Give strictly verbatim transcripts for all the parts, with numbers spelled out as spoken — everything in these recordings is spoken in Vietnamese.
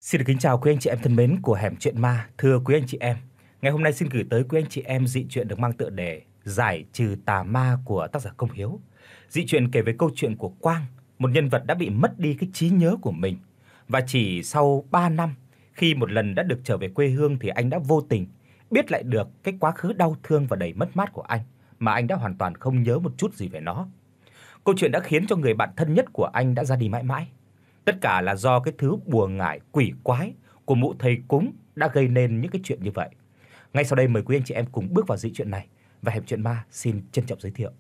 Xin được kính chào quý anh chị em thân mến của Hẻm Chuyện Ma. Thưa quý anh chị em, ngày hôm nay xin gửi tới quý anh chị em dị truyện được mang tựa đề Giải trừ tà ma của tác giả Công Hiếu. Dị truyện kể về câu chuyện của Quang, một nhân vật đã bị mất đi cái trí nhớ của mình, và chỉ sau ba năm, khi một lần đã được trở về quê hương thì anh đã vô tình biết lại được cái quá khứ đau thương và đầy mất mát của anh, mà anh đã hoàn toàn không nhớ một chút gì về nó. Câu chuyện đã khiến cho người bạn thân nhất của anh đã ra đi mãi mãi. Tất cả là do cái thứ bùa ngải quỷ quái của mụ thầy cúng đã gây nên những cái chuyện như vậy. Ngay sau đây mời quý anh chị em cùng bước vào dị truyện này, và Hẻm Chuyện Ma xin trân trọng giới thiệu.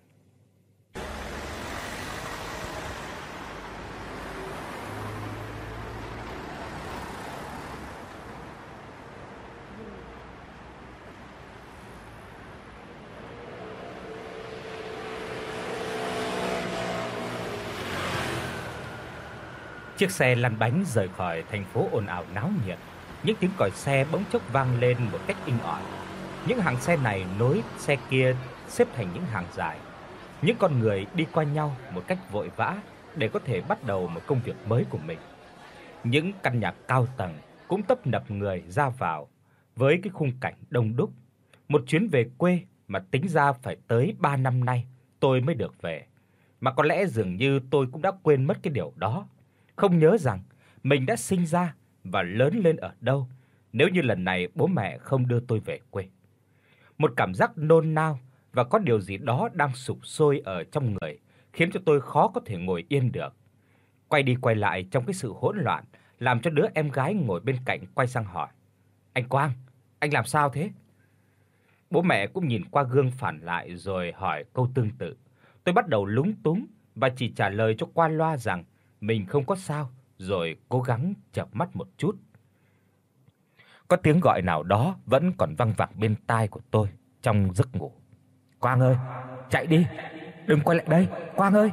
Chiếc xe lăn bánh rời khỏi thành phố ồn ào náo nhiệt. Những tiếng còi xe bỗng chốc vang lên một cách inh ỏi. Những hàng xe này nối xe kia xếp thành những hàng dài. Những con người đi qua nhau một cách vội vã để có thể bắt đầu một công việc mới của mình. Những căn nhà cao tầng cũng tấp nập người ra vào với cái khung cảnh đông đúc. Một chuyến về quê mà tính ra phải tới ba năm nay tôi mới được về. Mà có lẽ dường như tôi cũng đã quên mất cái điều đó. Không nhớ rằng mình đã sinh ra và lớn lên ở đâu nếu như lần này bố mẹ không đưa tôi về quê. Một cảm giác nôn nao và có điều gì đó đang sục sôi ở trong người khiến cho tôi khó có thể ngồi yên được. Quay đi quay lại trong cái sự hỗn loạn, làm cho đứa em gái ngồi bên cạnh quay sang hỏi: "Anh Quang, anh làm sao thế?" Bố mẹ cũng nhìn qua gương phản lại rồi hỏi câu tương tự. Tôi bắt đầu lúng túng và chỉ trả lời cho qua loa rằng mình không có sao, rồi cố gắng chợp mắt một chút. Có tiếng gọi nào đó vẫn còn văng vẳng bên tai của tôi trong giấc ngủ. "Quang ơi, chạy đi, đừng quay lại đây, Quang ơi."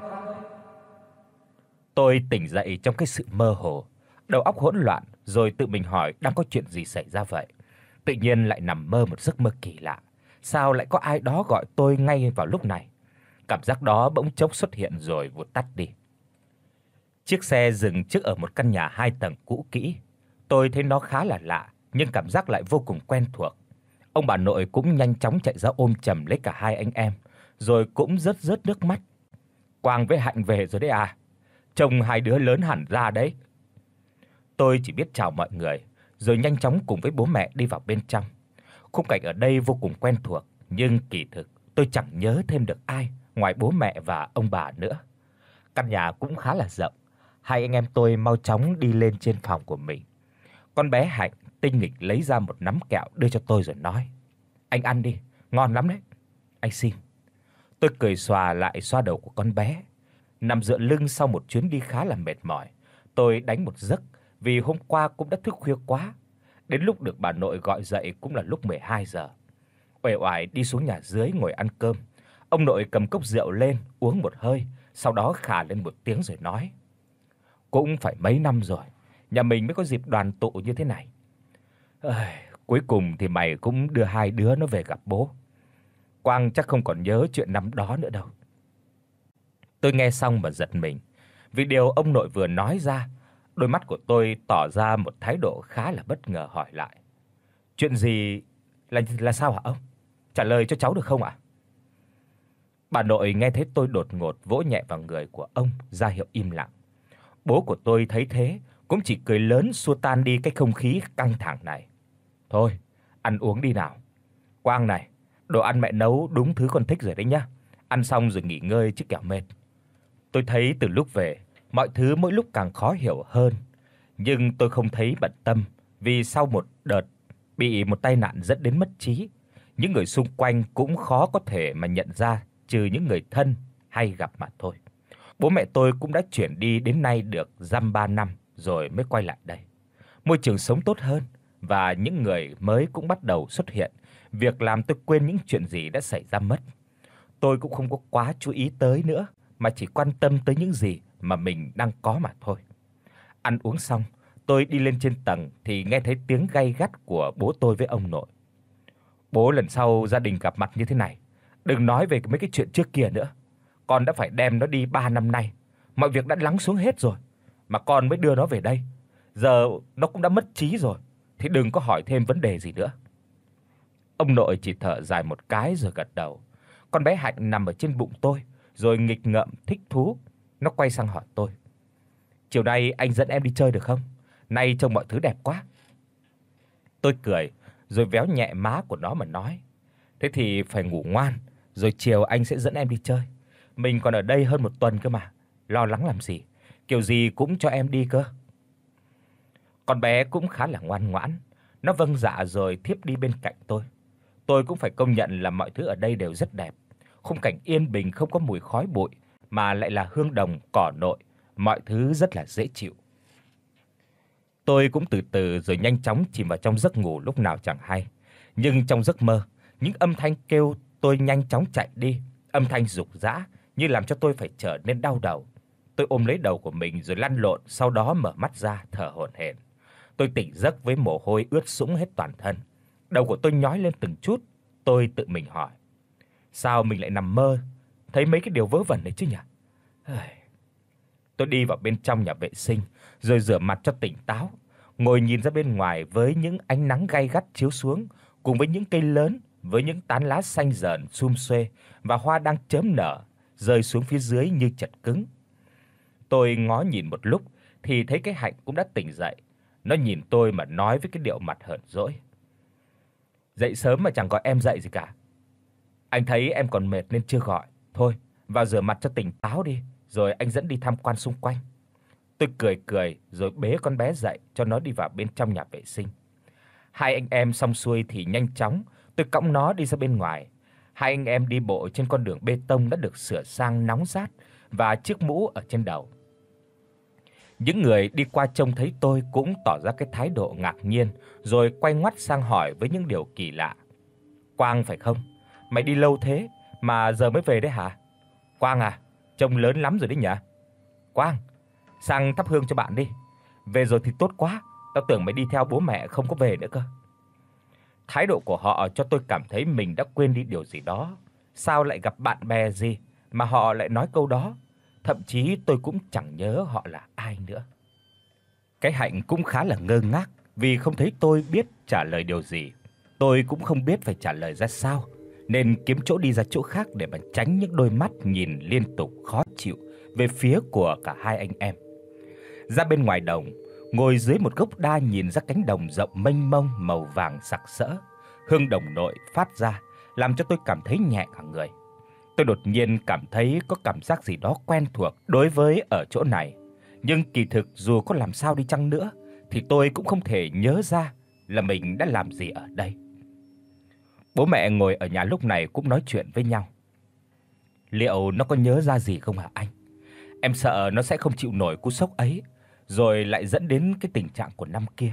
Tôi tỉnh dậy trong cái sự mơ hồ, đầu óc hỗn loạn, rồi tự mình hỏi đang có chuyện gì xảy ra vậy. Tự nhiên lại nằm mơ một giấc mơ kỳ lạ, sao lại có ai đó gọi tôi ngay vào lúc này? Cảm giác đó bỗng chốc xuất hiện rồi vụt tắt đi. Chiếc xe dừng trước ở một căn nhà hai tầng cũ kỹ. Tôi thấy nó khá là lạ, nhưng cảm giác lại vô cùng quen thuộc. Ông bà nội cũng nhanh chóng chạy ra ôm chầm lấy cả hai anh em, rồi cũng rớt rớt nước mắt. "Quang với Hạnh về rồi đấy à? Trông hai đứa lớn hẳn ra đấy." Tôi chỉ biết chào mọi người, rồi nhanh chóng cùng với bố mẹ đi vào bên trong. Khung cảnh ở đây vô cùng quen thuộc, nhưng kỳ thực tôi chẳng nhớ thêm được ai ngoài bố mẹ và ông bà nữa. Căn nhà cũng khá là rộng. Hai anh em tôi mau chóng đi lên trên phòng của mình. Con bé Hạnh tinh nghịch lấy ra một nắm kẹo đưa cho tôi rồi nói: "Anh ăn đi, ngon lắm đấy." "Anh xin." Tôi cười xòa lại xoa đầu của con bé. Nằm dựa lưng sau một chuyến đi khá là mệt mỏi, tôi đánh một giấc vì hôm qua cũng đã thức khuya quá. Đến lúc được bà nội gọi dậy cũng là lúc mười hai giờ. Uể oải đi xuống nhà dưới ngồi ăn cơm. Ông nội cầm cốc rượu lên uống một hơi, sau đó khà lên một tiếng rồi nói: "Cũng phải mấy năm rồi, nhà mình mới có dịp đoàn tụ như thế này. Ơi, cuối cùng thì mày cũng đưa hai đứa nó về gặp bố. Quang chắc không còn nhớ chuyện năm đó nữa đâu." Tôi nghe xong mà giật mình, vì điều ông nội vừa nói ra. Đôi mắt của tôi tỏ ra một thái độ khá là bất ngờ hỏi lại: "Chuyện gì là là sao hả ông? Trả lời cho cháu được không ạ?" Bà nội nghe thấy tôi đột ngột vỗ nhẹ vào người của ông ra hiệu im lặng. Bố của tôi thấy thế cũng chỉ cười lớn xua tan đi cái không khí căng thẳng này. "Thôi, ăn uống đi nào. Quang này, đồ ăn mẹ nấu đúng thứ con thích rồi đấy nhá. Ăn xong rồi nghỉ ngơi chứ kẻo mệt." Tôi thấy từ lúc về, mọi thứ mỗi lúc càng khó hiểu hơn, nhưng tôi không thấy bận tâm, vì sau một đợt bị một tai nạn dẫn đến mất trí, những người xung quanh cũng khó có thể mà nhận ra, trừ những người thân hay gặp mặt thôi. Bố mẹ tôi cũng đã chuyển đi đến nay được dăm ba năm rồi mới quay lại đây. Môi trường sống tốt hơn và những người mới cũng bắt đầu xuất hiện, việc làm tôi quên những chuyện gì đã xảy ra mất. Tôi cũng không có quá chú ý tới nữa, mà chỉ quan tâm tới những gì mà mình đang có mà thôi. Ăn uống xong, tôi đi lên trên tầng thì nghe thấy tiếng gay gắt của bố tôi với ông nội. "Bố, lần sau gia đình gặp mặt như thế này, đừng nói về mấy cái chuyện trước kia nữa. Con đã phải đem nó đi ba năm nay, mọi việc đã lắng xuống hết rồi, mà con mới đưa nó về đây. Giờ nó cũng đã mất trí rồi thì đừng có hỏi thêm vấn đề gì nữa." Ông nội chỉ thở dài một cái rồi gật đầu. Con bé Hạnh nằm ở trên bụng tôi rồi nghịch ngợm thích thú. Nó quay sang hỏi tôi: "Chiều nay anh dẫn em đi chơi được không? Nay trông mọi thứ đẹp quá." Tôi cười rồi véo nhẹ má của nó mà nói: "Thế thì phải ngủ ngoan, rồi chiều anh sẽ dẫn em đi chơi. Mình còn ở đây hơn một tuần cơ mà, lo lắng làm gì, kiểu gì cũng cho em đi cơ." Con bé cũng khá là ngoan ngoãn, nó vâng dạ rồi thiếp đi bên cạnh tôi. Tôi cũng phải công nhận là mọi thứ ở đây đều rất đẹp. Khung cảnh yên bình không có mùi khói bụi mà lại là hương đồng, cỏ nội, mọi thứ rất là dễ chịu. Tôi cũng từ từ rồi nhanh chóng chìm vào trong giấc ngủ lúc nào chẳng hay. Nhưng trong giấc mơ, những âm thanh kêu tôi nhanh chóng chạy đi, âm thanh rục rã như làm cho tôi phải trở nên đau đầu. Tôi ôm lấy đầu của mình rồi lăn lộn, sau đó mở mắt ra thở hổn hển. Tôi tỉnh giấc với mồ hôi ướt sũng hết toàn thân. Đầu của tôi nhói lên từng chút, tôi tự mình hỏi: sao mình lại nằm mơ, thấy mấy cái điều vớ vẩn này chứ nhỉ? Tôi đi vào bên trong nhà vệ sinh, rồi rửa mặt cho tỉnh táo, ngồi nhìn ra bên ngoài với những ánh nắng gay gắt chiếu xuống, cùng với những cây lớn với những tán lá xanh rờn sum xuê và hoa đang chớm nở rơi xuống phía dưới như chật cứng. Tôi ngó nhìn một lúc thì thấy cái Hạnh cũng đã tỉnh dậy. Nó nhìn tôi mà nói với cái điệu mặt hờn dỗi: "Dậy sớm mà chẳng gọi em dậy gì cả. Anh thấy em còn mệt nên chưa gọi. Thôi, vào rửa mặt cho tỉnh táo đi, rồi anh dẫn đi tham quan xung quanh." Tôi cười cười rồi bế con bé dậy cho nó đi vào bên trong nhà vệ sinh. Hai anh em xong xuôi thì nhanh chóng tôi cõng nó đi ra bên ngoài. Hai anh em đi bộ trên con đường bê tông đã được sửa sang nóng rát và chiếc mũ ở trên đầu. Những người đi qua trông thấy tôi cũng tỏ ra cái thái độ ngạc nhiên, rồi quay ngoắt sang hỏi với những điều kỳ lạ: "Quang phải không? Mày đi lâu thế mà giờ mới về đấy hả? Quang à, trông lớn lắm rồi đấy nhỉ? Quang, sang thắp hương cho bạn đi. Về rồi thì tốt quá, tao tưởng mày đi theo bố mẹ không có về nữa cơ." Thái độ của họ cho tôi cảm thấy mình đã quên đi điều gì đó. Sao lại gặp bạn bè gì mà họ lại nói câu đó? Thậm chí tôi cũng chẳng nhớ họ là ai nữa. Cái Hạnh cũng khá là ngơ ngác vì không thấy tôi biết trả lời điều gì. Tôi cũng không biết phải trả lời ra sao, nên kiếm chỗ đi ra chỗ khác để mà tránh những đôi mắt nhìn liên tục khó chịu về phía của cả hai anh em. Ra bên ngoài đồng, ngồi dưới một gốc đa nhìn ra cánh đồng rộng mênh mông màu vàng sặc sỡ, hương đồng nội phát ra làm cho tôi cảm thấy nhẹ cả người. Tôi đột nhiên cảm thấy có cảm giác gì đó quen thuộc đối với ở chỗ này, nhưng kỳ thực dù có làm sao đi chăng nữa thì tôi cũng không thể nhớ ra là mình đã làm gì ở đây. Bố mẹ ngồi ở nhà lúc này cũng nói chuyện với nhau. "Liệu nó có nhớ ra gì không hả anh? Em sợ nó sẽ không chịu nổi cú sốc ấy, rồi lại dẫn đến cái tình trạng của năm kia."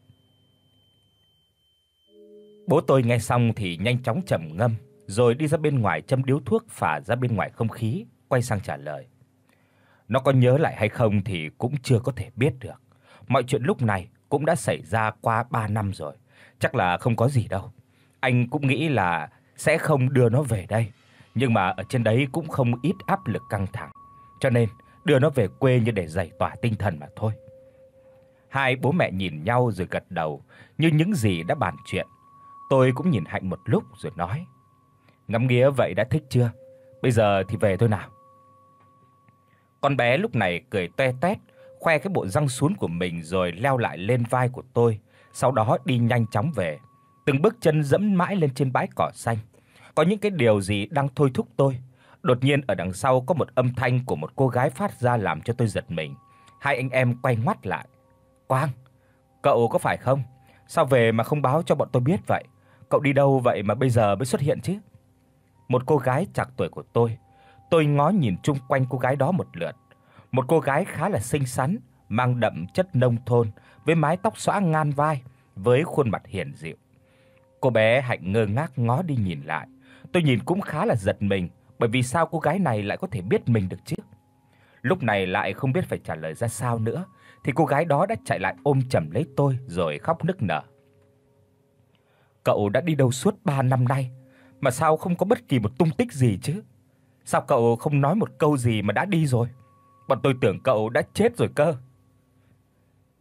Bố tôi nghe xong thì nhanh chóng trầm ngâm, rồi đi ra bên ngoài châm điếu thuốc phả ra bên ngoài không khí, quay sang trả lời: "Nó có nhớ lại hay không thì cũng chưa có thể biết được. Mọi chuyện lúc này cũng đã xảy ra qua ba năm rồi, chắc là không có gì đâu. Anh cũng nghĩ là sẽ không đưa nó về đây, nhưng mà ở trên đấy cũng không ít áp lực căng thẳng, cho nên đưa nó về quê như để giải tỏa tinh thần mà thôi." Hai bố mẹ nhìn nhau rồi gật đầu như những gì đã bàn chuyện. Tôi cũng nhìn Hạnh một lúc rồi nói: "Ngắm nghía vậy đã thích chưa? Bây giờ thì về thôi nào." Con bé lúc này cười toe toét, khoe cái bộ răng sún của mình rồi leo lại lên vai của tôi, sau đó đi nhanh chóng về, từng bước chân dẫm mãi lên trên bãi cỏ xanh. Có những cái điều gì đang thôi thúc tôi. Đột nhiên ở đằng sau có một âm thanh của một cô gái phát ra làm cho tôi giật mình. Hai anh em quay ngoắt lại. "Quang, cậu có phải không? Sao về mà không báo cho bọn tôi biết vậy? Cậu đi đâu vậy mà bây giờ mới xuất hiện chứ?" Một cô gái trạc tuổi của tôi. Tôi ngó nhìn chung quanh cô gái đó một lượt. Một cô gái khá là xinh xắn, mang đậm chất nông thôn, với mái tóc xõa ngang vai, với khuôn mặt hiền dịu. Cô bé Hạnh ngơ ngác ngó đi nhìn lại. Tôi nhìn cũng khá là giật mình, bởi vì sao cô gái này lại có thể biết mình được chứ? Lúc này lại không biết phải trả lời ra sao nữa, thì cô gái đó đã chạy lại ôm chầm lấy tôi rồi khóc nức nở. "Cậu đã đi đâu suốt ba năm nay mà sao không có bất kỳ một tung tích gì chứ? Sao cậu không nói một câu gì mà đã đi rồi? Bọn tôi tưởng cậu đã chết rồi cơ."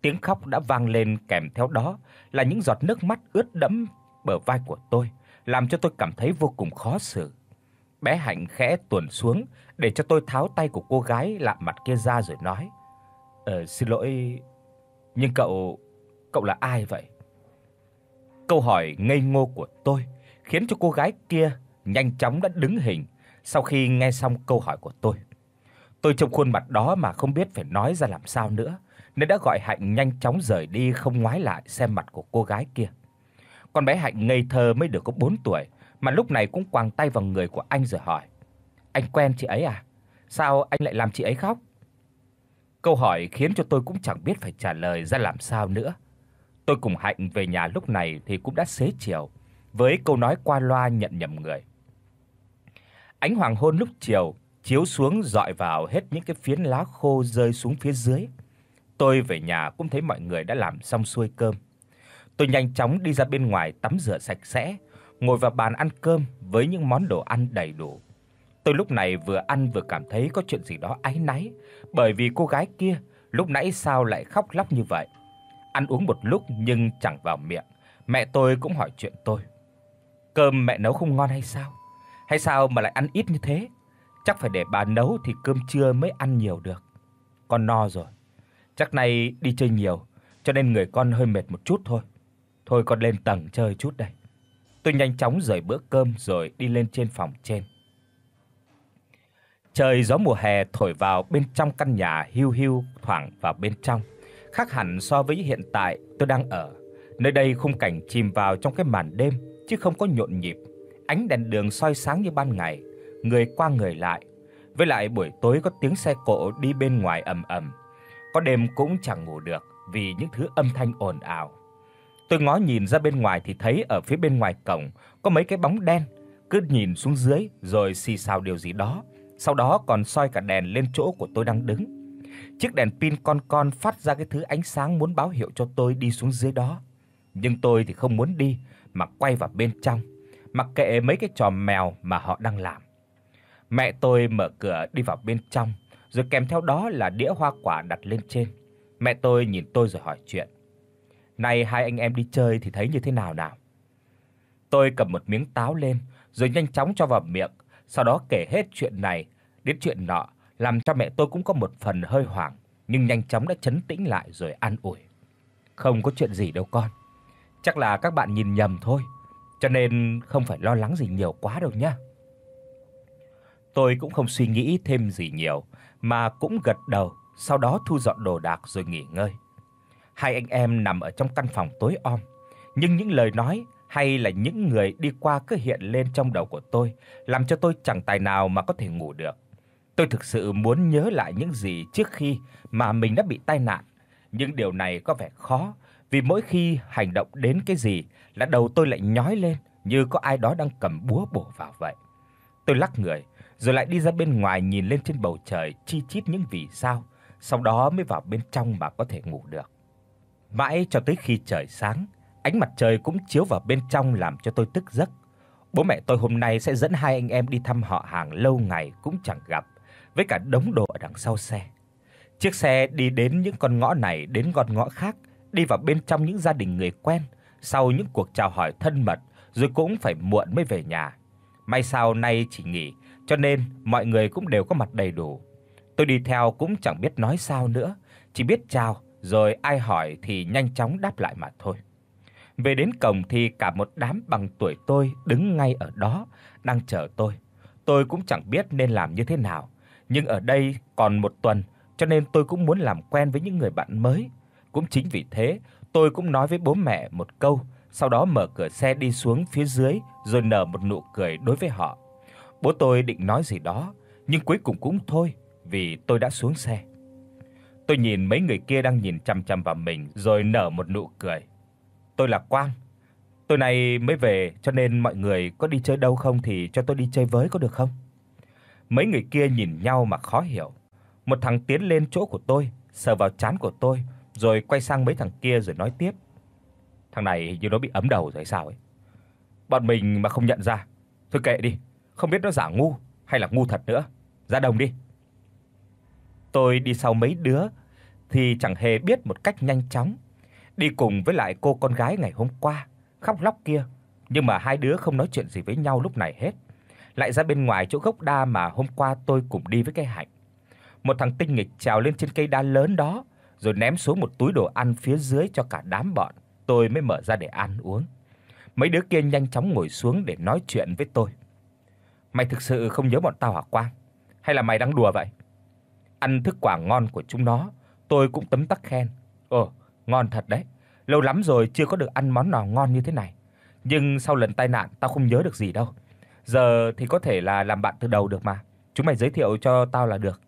Tiếng khóc đã vang lên, kèm theo đó là những giọt nước mắt ướt đẫm bờ vai của tôi, làm cho tôi cảm thấy vô cùng khó xử. Bé Hạnh khẽ tuồn xuống để cho tôi tháo tay của cô gái lạ mặt kia ra rồi nói: "Ờ xin lỗi, nhưng cậu cậu là ai vậy?" Câu hỏi ngây ngô của tôi khiến cho cô gái kia nhanh chóng đã đứng hình sau khi nghe xong câu hỏi của tôi. Tôi trong khuôn mặt đó mà không biết phải nói ra làm sao nữa, nên đã gọi Hạnh nhanh chóng rời đi, không ngoái lại xem mặt của cô gái kia. Con bé Hạnh ngây thơ mới được có bốn tuổi, mà lúc này cũng quàng tay vào người của anh rồi hỏi: "Anh quen chị ấy à? Sao anh lại làm chị ấy khóc?" Câu hỏi khiến cho tôi cũng chẳng biết phải trả lời ra làm sao nữa. Tôi cùng Hạnh về nhà lúc này thì cũng đã xế chiều, với câu nói qua loa nhận nhầm người. Ánh hoàng hôn lúc chiều chiếu xuống rọi vào hết những cái phiến lá khô rơi xuống phía dưới. Tôi về nhà cũng thấy mọi người đã làm xong xuôi cơm. Tôi nhanh chóng đi ra bên ngoài tắm rửa sạch sẽ, ngồi vào bàn ăn cơm với những món đồ ăn đầy đủ. Tôi lúc này vừa ăn vừa cảm thấy có chuyện gì đó áy náy, bởi vì cô gái kia lúc nãy sao lại khóc lóc như vậy. Ăn uống một lúc nhưng chẳng vào miệng, mẹ tôi cũng hỏi chuyện tôi. Cơm mẹ nấu không ngon hay sao? Hay sao mà lại ăn ít như thế? Chắc phải để bà nấu thì cơm trưa mới ăn nhiều được. Con no rồi. Chắc nay đi chơi nhiều cho nên người con hơi mệt một chút thôi. Thôi con lên tầng chơi chút đây. Tôi nhanh chóng rời bữa cơm rồi đi lên trên phòng trên. Trời gió mùa hè thổi vào bên trong căn nhà hiu hiu thoảng vào bên trong, khác hẳn so với hiện tại tôi đang ở. Nơi đây khung cảnh chìm vào trong cái màn đêm chứ không có nhộn nhịp. Ánh đèn đường soi sáng như ban ngày, người qua người lại. Với lại buổi tối có tiếng xe cộ đi bên ngoài ầm ầm. Có đêm cũng chẳng ngủ được vì những thứ âm thanh ồn ào. Tôi ngó nhìn ra bên ngoài thì thấy ở phía bên ngoài cổng có mấy cái bóng đen cứ nhìn xuống dưới rồi xì xào điều gì đó, sau đó còn soi cả đèn lên chỗ của tôi đang đứng. Chiếc đèn pin con con phát ra cái thứ ánh sáng muốn báo hiệu cho tôi đi xuống dưới đó. Nhưng tôi thì không muốn đi mà quay vào bên trong, mặc kệ mấy cái trò mèo mà họ đang làm. Mẹ tôi mở cửa đi vào bên trong, rồi kèm theo đó là đĩa hoa quả đặt lên trên. Mẹ tôi nhìn tôi rồi hỏi chuyện: "Này hai anh em đi chơi thì thấy như thế nào nào?" Tôi cầm một miếng táo lên rồi nhanh chóng cho vào miệng, sau đó kể hết chuyện này đến chuyện nọ, làm cho mẹ tôi cũng có một phần hơi hoảng, nhưng nhanh chóng đã trấn tĩnh lại rồi an ủi: "Không có chuyện gì đâu con. Chắc là các bạn nhìn nhầm thôi, cho nên không phải lo lắng gì nhiều quá đâu nhá." Tôi cũng không suy nghĩ thêm gì nhiều mà cũng gật đầu, sau đó thu dọn đồ đạc rồi nghỉ ngơi. Hai anh em nằm ở trong căn phòng tối om, nhưng những lời nói hay là những người đi qua cứ hiện lên trong đầu của tôi, làm cho tôi chẳng tài nào mà có thể ngủ được. Tôi thực sự muốn nhớ lại những gì trước khi mà mình đã bị tai nạn, nhưng điều này có vẻ khó, vì mỗi khi hành động đến cái gì là đầu tôi lại nhói lên như có ai đó đang cầm búa bổ vào vậy. Tôi lắc người, rồi lại đi ra bên ngoài nhìn lên trên bầu trời chi chít những vì sao, sau đó mới vào bên trong mà có thể ngủ được. Mãi cho tới khi trời sáng, ánh mặt trời cũng chiếu vào bên trong làm cho tôi thức giấc. Bố mẹ tôi hôm nay sẽ dẫn hai anh em đi thăm họ hàng lâu ngày cũng chẳng gặp, với cả đống đồ ở đằng sau xe. Chiếc xe đi đến những con ngõ này đến con ngõ khác, đi vào bên trong những gia đình người quen, sau những cuộc chào hỏi thân mật, rồi cũng phải muộn mới về nhà. May sao nay chỉ nghỉ, cho nên mọi người cũng đều có mặt đầy đủ. Tôi đi theo cũng chẳng biết nói sao nữa, chỉ biết chào rồi ai hỏi thì nhanh chóng đáp lại mà thôi. Về đến cổng thì cả một đám bằng tuổi tôi đứng ngay ở đó đang chờ tôi. Tôi cũng chẳng biết nên làm như thế nào, nhưng ở đây còn một tuần cho nên tôi cũng muốn làm quen với những người bạn mới. Cũng chính vì thế, tôi cũng nói với bố mẹ một câu, sau đó mở cửa xe đi xuống phía dưới rồi nở một nụ cười đối với họ. Bố tôi định nói gì đó, nhưng cuối cùng cũng thôi, vì tôi đã xuống xe. Tôi nhìn mấy người kia đang nhìn chằm chằm vào mình rồi nở một nụ cười. "Tôi là Quang. Tối nay mới về cho nên mọi người có đi chơi đâu không thì cho tôi đi chơi với có được không?" Mấy người kia nhìn nhau mà khó hiểu. Một thằng tiến lên chỗ của tôi, sờ vào trán của tôi, rồi quay sang mấy thằng kia rồi nói tiếp: "Thằng này hình như nó bị ấm đầu rồi hay sao ấy. Bọn mình mà không nhận ra, thôi kệ đi, không biết nó giả ngu hay là ngu thật nữa. Ra đồng đi." Tôi đi sau mấy đứa, thì chẳng hề biết một cách nhanh chóng, đi cùng với lại cô con gái ngày hôm qua khóc lóc kia, nhưng mà hai đứa không nói chuyện gì với nhau lúc này hết. Lại ra bên ngoài chỗ gốc đa mà hôm qua tôi cùng đi với cái Hạnh. Một thằng tinh nghịch trèo lên trên cây đa lớn đó, rồi ném xuống một túi đồ ăn phía dưới cho cả đám bọn. Tôi mới mở ra để ăn uống. Mấy đứa kia nhanh chóng ngồi xuống để nói chuyện với tôi. Mày thực sự không nhớ bọn tao hả Quang? Hay là mày đang đùa vậy? Ăn thức quả ngon của chúng nó, tôi cũng tấm tắc khen. Ồ, ngon thật đấy. Lâu lắm rồi chưa có được ăn món nào ngon như thế này. Nhưng sau lần tai nạn tao không nhớ được gì đâu. Giờ thì có thể là làm bạn từ đầu được mà. Chúng mày giới thiệu cho tao là được.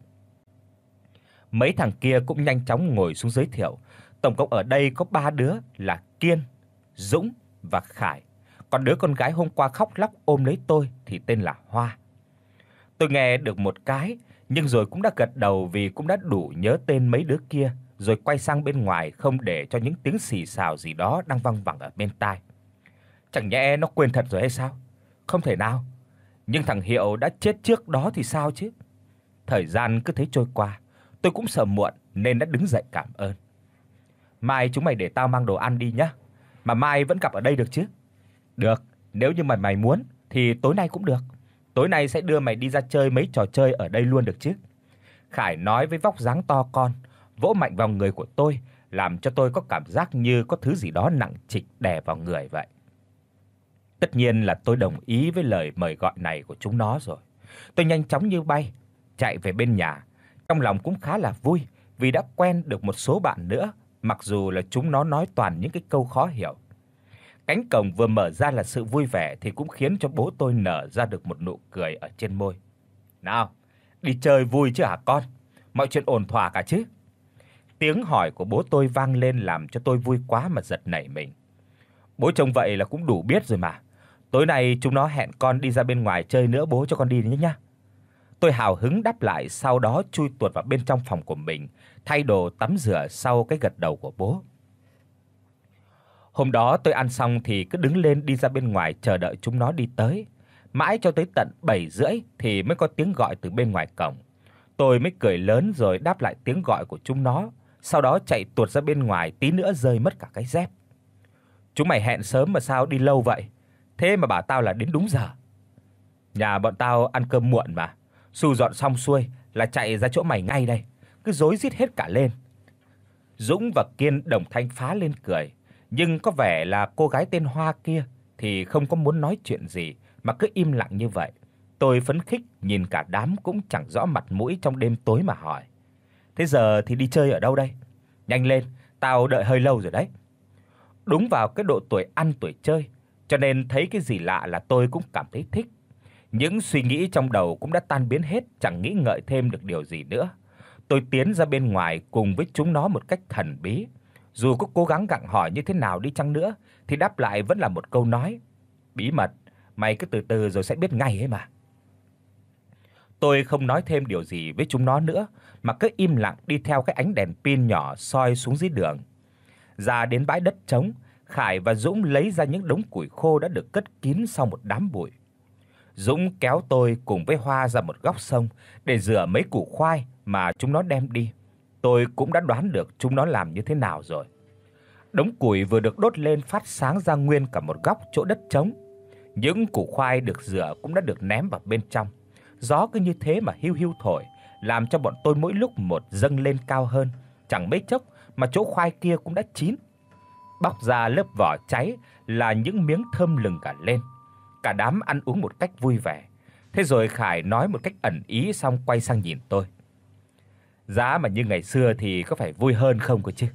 Mấy thằng kia cũng nhanh chóng ngồi xuống giới thiệu. Tổng cộng ở đây có ba đứa là Kiên, Dũng và Khải. Còn đứa con gái hôm qua khóc lóc ôm lấy tôi thì tên là Hoa. Tôi nghe được một cái, nhưng rồi cũng đã gật đầu vì cũng đã đủ nhớ tên mấy đứa kia, rồi quay sang bên ngoài không để cho những tiếng xì xào gì đó đang văng vẳng ở bên tai. Chẳng nhẽ nó quên thật rồi hay sao? Không thể nào. Nhưng thằng Hiệu đã chết trước đó thì sao chứ? Thời gian cứ thế trôi qua, tôi cũng sợ muộn nên đã đứng dậy cảm ơn. Mai chúng mày để tao mang đồ ăn đi nhá. Mà mai vẫn gặp ở đây được chứ? Được, nếu như mà mày muốn thì tối nay cũng được. Tối nay sẽ đưa mày đi ra chơi mấy trò chơi ở đây luôn được chứ? Khải nói với vóc dáng to con, vỗ mạnh vào người của tôi, làm cho tôi có cảm giác như có thứ gì đó nặng trịch đè vào người vậy. Tất nhiên là tôi đồng ý với lời mời gọi này của chúng nó rồi. Tôi nhanh chóng như bay chạy về bên nhà, trong lòng cũng khá là vui vì đã quen được một số bạn nữa, mặc dù là chúng nó nói toàn những cái câu khó hiểu. Cánh cổng vừa mở ra là sự vui vẻ thì cũng khiến cho bố tôi nở ra được một nụ cười ở trên môi. "Nào, đi chơi vui chứ hả con? Mọi chuyện ổn thỏa cả chứ?" Tiếng hỏi của bố tôi vang lên làm cho tôi vui quá mà giật nảy mình. Bố trông vậy là cũng đủ biết rồi mà. Tối nay chúng nó hẹn con đi ra bên ngoài chơi nữa, bố cho con đi nhé nhá. Tôi hào hứng đáp lại, sau đó chui tuột vào bên trong phòng của mình, thay đồ tắm rửa sau cái gật đầu của bố. Hôm đó tôi ăn xong thì cứ đứng lên đi ra bên ngoài chờ đợi chúng nó đi tới. Mãi cho tới tận bảy rưỡi thì mới có tiếng gọi từ bên ngoài cổng. Tôi mới cười lớn rồi đáp lại tiếng gọi của chúng nó, sau đó chạy tuột ra bên ngoài, tí nữa rơi mất cả cái dép. Chúng mày hẹn sớm mà sao đi lâu vậy? Thế mà bảo tao là đến đúng giờ. Nhà bọn tao ăn cơm muộn mà. Xu dọn xong xuôi là chạy ra chỗ mày ngay đây, cứ rối rít hết cả lên. Dũng và Kiên đồng thanh phá lên cười, nhưng có vẻ là cô gái tên Hoa kia thì không có muốn nói chuyện gì mà cứ im lặng như vậy. Tôi phấn khích nhìn cả đám cũng chẳng rõ mặt mũi trong đêm tối mà hỏi: "Thế giờ thì đi chơi ở đâu đây? Nhanh lên, tao đợi hơi lâu rồi đấy." Đúng vào cái độ tuổi ăn tuổi chơi, cho nên thấy cái gì lạ là tôi cũng cảm thấy thích. Những suy nghĩ trong đầu cũng đã tan biến hết, chẳng nghĩ ngợi thêm được điều gì nữa. Tôi tiến ra bên ngoài cùng với chúng nó một cách thần bí. Dù có cố gắng gặng hỏi như thế nào đi chăng nữa thì đáp lại vẫn là một câu nói: "Bí mật, mày cứ từ từ rồi sẽ biết ngay ấy mà." Tôi không nói thêm điều gì với chúng nó nữa mà cứ im lặng đi theo cái ánh đèn pin nhỏ soi xuống dưới đường. Ra đến bãi đất trống, Khải và Dũng lấy ra những đống củi khô đã được cất kín sau một đám bụi. Dũng kéo tôi cùng với Hoa ra một góc sông để rửa mấy củ khoai mà chúng nó đem đi. Tôi cũng đã đoán được chúng nó làm như thế nào rồi. Đống củi vừa được đốt lên phát sáng ra nguyên cả một góc chỗ đất trống. Những củ khoai được rửa cũng đã được ném vào bên trong. Gió cứ như thế mà hiu hiu thổi, làm cho bọn tôi mỗi lúc một dâng lên cao hơn. Chẳng mấy chốc mà chỗ khoai kia cũng đã chín. Bóc ra lớp vỏ cháy là những miếng thơm lừng cả lên. Cả đám ăn uống một cách vui vẻ. Thế rồi Khải nói một cách ẩn ý xong quay sang nhìn tôi: "Giá mà như ngày xưa thì có phải vui hơn không cơ chứ?"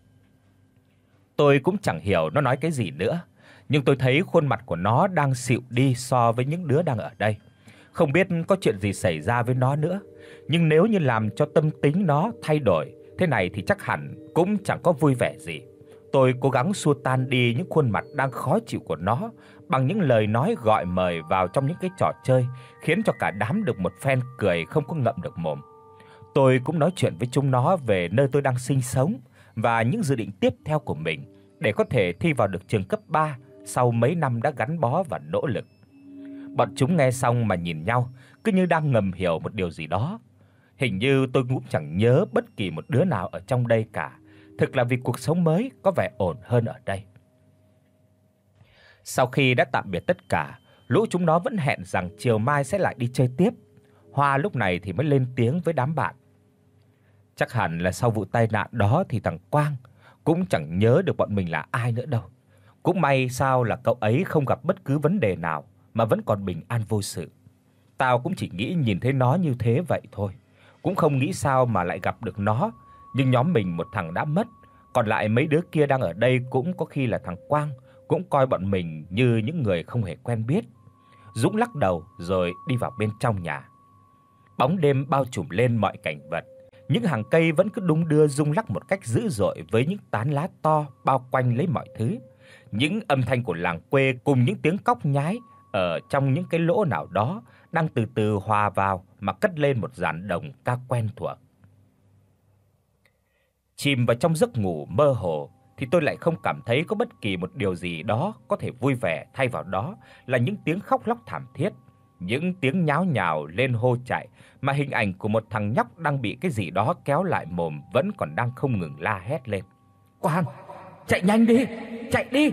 Tôi cũng chẳng hiểu nó nói cái gì nữa, nhưng tôi thấy khuôn mặt của nó đang xịu đi so với những đứa đang ở đây. Không biết có chuyện gì xảy ra với nó nữa, nhưng nếu như làm cho tâm tính nó thay đổi thế này thì chắc hẳn cũng chẳng có vui vẻ gì. Tôi cố gắng xua tan đi những khuôn mặt đang khó chịu của nó bằng những lời nói gọi mời vào trong những cái trò chơi, khiến cho cả đám được một phen cười không có ngậm được mồm. Tôi cũng nói chuyện với chúng nó về nơi tôi đang sinh sống và những dự định tiếp theo của mình để có thể thi vào được trường cấp ba sau mấy năm đã gắn bó và nỗ lực. Bọn chúng nghe xong mà nhìn nhau, cứ như đang ngầm hiểu một điều gì đó. Hình như tôi cũng chẳng nhớ bất kỳ một đứa nào ở trong đây cả. Thực là vì cuộc sống mới có vẻ ổn hơn ở đây. Sau khi đã tạm biệt tất cả, lũ chúng nó vẫn hẹn rằng chiều mai sẽ lại đi chơi tiếp. Hoa lúc này thì mới lên tiếng với đám bạn. Chắc hẳn là sau vụ tai nạn đó thì thằng Quang cũng chẳng nhớ được bọn mình là ai nữa đâu. Cũng may sao là cậu ấy không gặp bất cứ vấn đề nào mà vẫn còn bình an vô sự. Tao cũng chỉ nghĩ nhìn thấy nó như thế vậy thôi, cũng không nghĩ sao mà lại gặp được nó, nhưng nhóm mình một thằng đã mất, còn lại mấy đứa kia đang ở đây cũng có khi là thằng Quang cũng coi bọn mình như những người không hề quen biết. Dũng lắc đầu rồi đi vào bên trong nhà. Bóng đêm bao trùm lên mọi cảnh vật, những hàng cây vẫn cứ đung đưa rung lắc một cách dữ dội với những tán lá to bao quanh lấy mọi thứ. Những âm thanh của làng quê cùng những tiếng cóc nhái ở trong những cái lỗ nào đó đang từ từ hòa vào mà cất lên một dàn đồng ca quen thuộc. Chìm vào trong giấc ngủ mơ hồ thì tôi lại không cảm thấy có bất kỳ một điều gì đó có thể vui vẻ, thay vào đó là những tiếng khóc lóc thảm thiết, những tiếng nháo nhào lên hô chạy, mà hình ảnh của một thằng nhóc đang bị cái gì đó kéo lại mồm vẫn còn đang không ngừng la hét lên. "Quang, chạy nhanh đi, chạy đi!"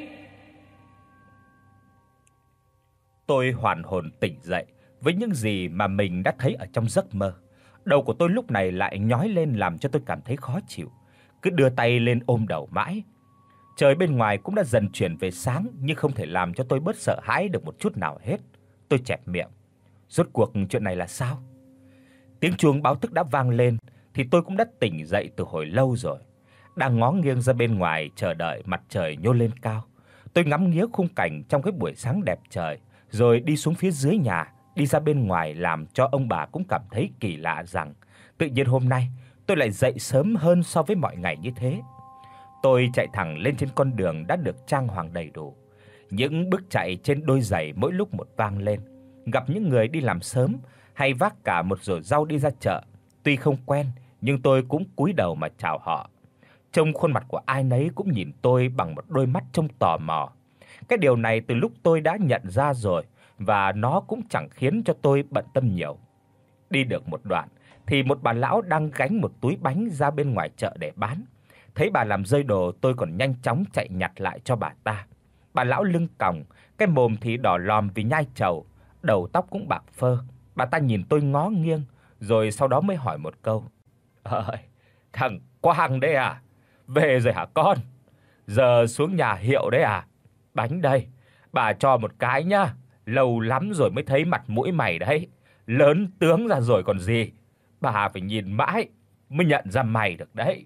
Tôi hoàn hồn tỉnh dậy với những gì mà mình đã thấy ở trong giấc mơ. Đầu của tôi lúc này lại nhói lên làm cho tôi cảm thấy khó chịu, cứ đưa tay lên ôm đầu mãi. Trời bên ngoài cũng đã dần chuyển về sáng nhưng không thể làm cho tôi bớt sợ hãi được một chút nào hết. Tôi chẹp miệng. Rốt cuộc chuyện này là sao? Tiếng chuông báo thức đã vang lên thì tôi cũng đã tỉnh dậy từ hồi lâu rồi. Đang ngó nghiêng ra bên ngoài chờ đợi mặt trời nhô lên cao. Tôi ngắm nghía khung cảnh trong cái buổi sáng đẹp trời, rồi đi xuống phía dưới nhà, đi ra bên ngoài làm cho ông bà cũng cảm thấy kỳ lạ rằng tự nhiên hôm nay tôi lại dậy sớm hơn so với mọi ngày như thế. Tôi chạy thẳng lên trên con đường đã được trang hoàng đầy đủ. Những bước chạy trên đôi giày mỗi lúc một vang lên, gặp những người đi làm sớm hay vác cả một rổ rau đi ra chợ. Tuy không quen nhưng tôi cũng cúi đầu mà chào họ. Trông khuôn mặt của ai nấy cũng nhìn tôi bằng một đôi mắt trông tò mò. Cái điều này từ lúc tôi đã nhận ra rồi và nó cũng chẳng khiến cho tôi bận tâm nhiều. Đi được một đoạn thì một bà lão đang gánh một túi bánh ra bên ngoài chợ để bán. Thấy bà làm rơi đồ, tôi còn nhanh chóng chạy nhặt lại cho bà ta. Bà lão lưng còng, cái mồm thì đỏ lòm vì nhai trầu, đầu tóc cũng bạc phơ. Bà ta nhìn tôi ngó nghiêng, rồi sau đó mới hỏi một câu. "Ơi, thằng Quang đấy à? Về rồi hả con? Giờ xuống nhà Hiệu đấy à? Bánh đây, bà cho một cái nhá. Lâu lắm rồi mới thấy mặt mũi mày đấy. Lớn tướng ra rồi còn gì. Bà phải nhìn mãi mới nhận ra mày được đấy."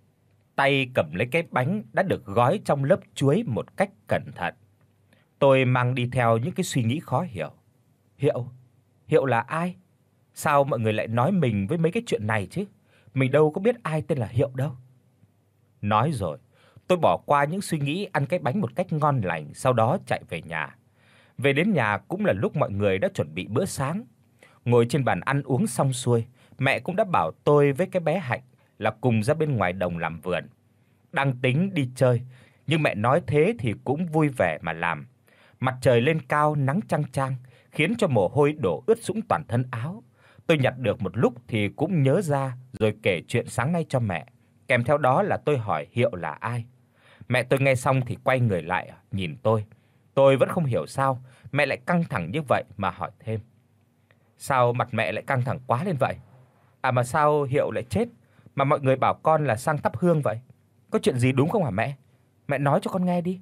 Tay cầm lấy cái bánh đã được gói trong lớp chuối một cách cẩn thận. Tôi mang đi theo những cái suy nghĩ khó hiểu. Hiệu? Hiệu là ai? Sao mọi người lại nói mình với mấy cái chuyện này chứ? Mình đâu có biết ai tên là Hiệu đâu. Nói rồi, tôi bỏ qua những suy nghĩ ăn cái bánh một cách ngon lành, sau đó chạy về nhà. Về đến nhà cũng là lúc mọi người đã chuẩn bị bữa sáng. Ngồi trên bàn ăn uống xong xuôi, mẹ cũng đã bảo tôi với cái bé Hạnh là cùng ra bên ngoài đồng làm vườn. Đang tính đi chơi, nhưng mẹ nói thế thì cũng vui vẻ mà làm. Mặt trời lên cao, nắng chang chang khiến cho mồ hôi đổ ướt sũng toàn thân áo. Tôi nhặt được một lúc thì cũng nhớ ra rồi kể chuyện sáng nay cho mẹ. Kèm theo đó là tôi hỏi Hiệu là ai. Mẹ tôi nghe xong thì quay người lại nhìn tôi. Tôi vẫn không hiểu sao mẹ lại căng thẳng như vậy mà hỏi thêm. Sao mặt mẹ lại căng thẳng quá lên vậy? À mà sao Hiệu lại chết mà mọi người bảo con là sang thắp hương vậy? Có chuyện gì đúng không hả mẹ? Mẹ nói cho con nghe đi.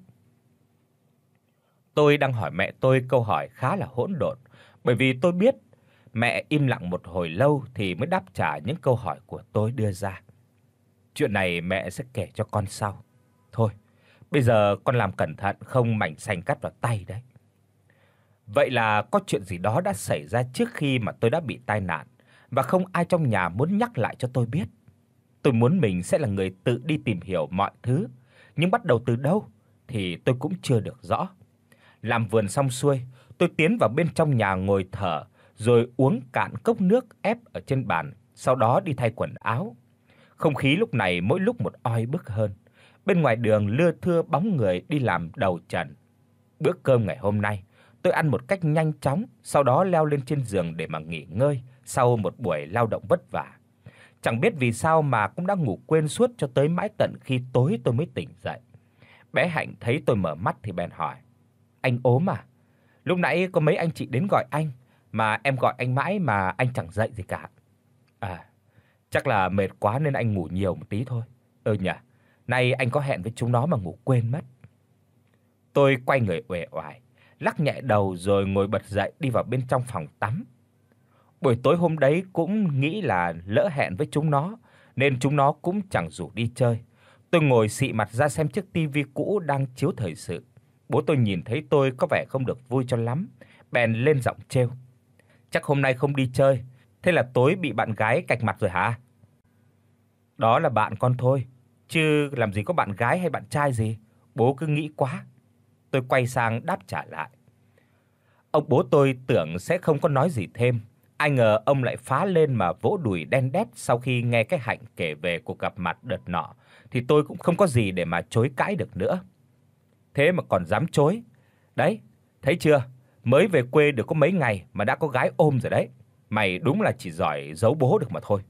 Tôi đang hỏi mẹ tôi câu hỏi khá là hỗn độn, bởi vì tôi biết mẹ im lặng một hồi lâu thì mới đáp trả những câu hỏi của tôi đưa ra. Chuyện này mẹ sẽ kể cho con sau. Thôi, bây giờ con làm cẩn thận không mảnh sành cắt vào tay đấy. Vậy là có chuyện gì đó đã xảy ra trước khi mà tôi đã bị tai nạn và không ai trong nhà muốn nhắc lại cho tôi biết. Tôi muốn mình sẽ là người tự đi tìm hiểu mọi thứ, nhưng bắt đầu từ đâu thì tôi cũng chưa được rõ. Làm vườn xong xuôi, tôi tiến vào bên trong nhà ngồi thở, rồi uống cạn cốc nước ép ở trên bàn, sau đó đi thay quần áo. Không khí lúc này mỗi lúc một oi bức hơn. Bên ngoài đường lưa thưa bóng người đi làm đầu trần. Bữa cơm ngày hôm nay, tôi ăn một cách nhanh chóng, sau đó leo lên trên giường để mà nghỉ ngơi, sau một buổi lao động vất vả. Chẳng biết vì sao mà cũng đã ngủ quên suốt cho tới mãi tận khi tối tôi mới tỉnh dậy. Bé Hạnh thấy tôi mở mắt thì bèn hỏi: "Anh ốm à? Lúc nãy có mấy anh chị đến gọi anh mà em gọi anh mãi mà anh chẳng dậy gì cả." "À, chắc là mệt quá nên anh ngủ nhiều một tí thôi." "Ừ nhỉ, nay anh có hẹn với chúng nó mà ngủ quên mất." Tôi quay người uể oải, lắc nhẹ đầu rồi ngồi bật dậy đi vào bên trong phòng tắm. Buổi tối hôm đấy cũng nghĩ là lỡ hẹn với chúng nó nên chúng nó cũng chẳng rủ đi chơi. Tôi ngồi xị mặt ra xem chiếc tivi cũ đang chiếu thời sự. Bố tôi nhìn thấy tôi có vẻ không được vui cho lắm, bèn lên giọng trêu: "Chắc hôm nay không đi chơi, thế là tối bị bạn gái cạch mặt rồi hả?" "Đó là bạn con thôi, chứ làm gì có bạn gái hay bạn trai gì, bố cứ nghĩ quá." Tôi quay sang đáp trả lại. Ông bố tôi tưởng sẽ không có nói gì thêm, ai ngờ ông lại phá lên mà vỗ đùi đen đét sau khi nghe cái Hạnh kể về cuộc gặp mặt đợt nọ, thì tôi cũng không có gì để mà chối cãi được nữa. Thế mà còn dám chối. Đấy, thấy chưa? Mới về quê được có mấy ngày mà đã có gái ôm rồi đấy. Mày đúng là chỉ giỏi giấu bố được mà thôi.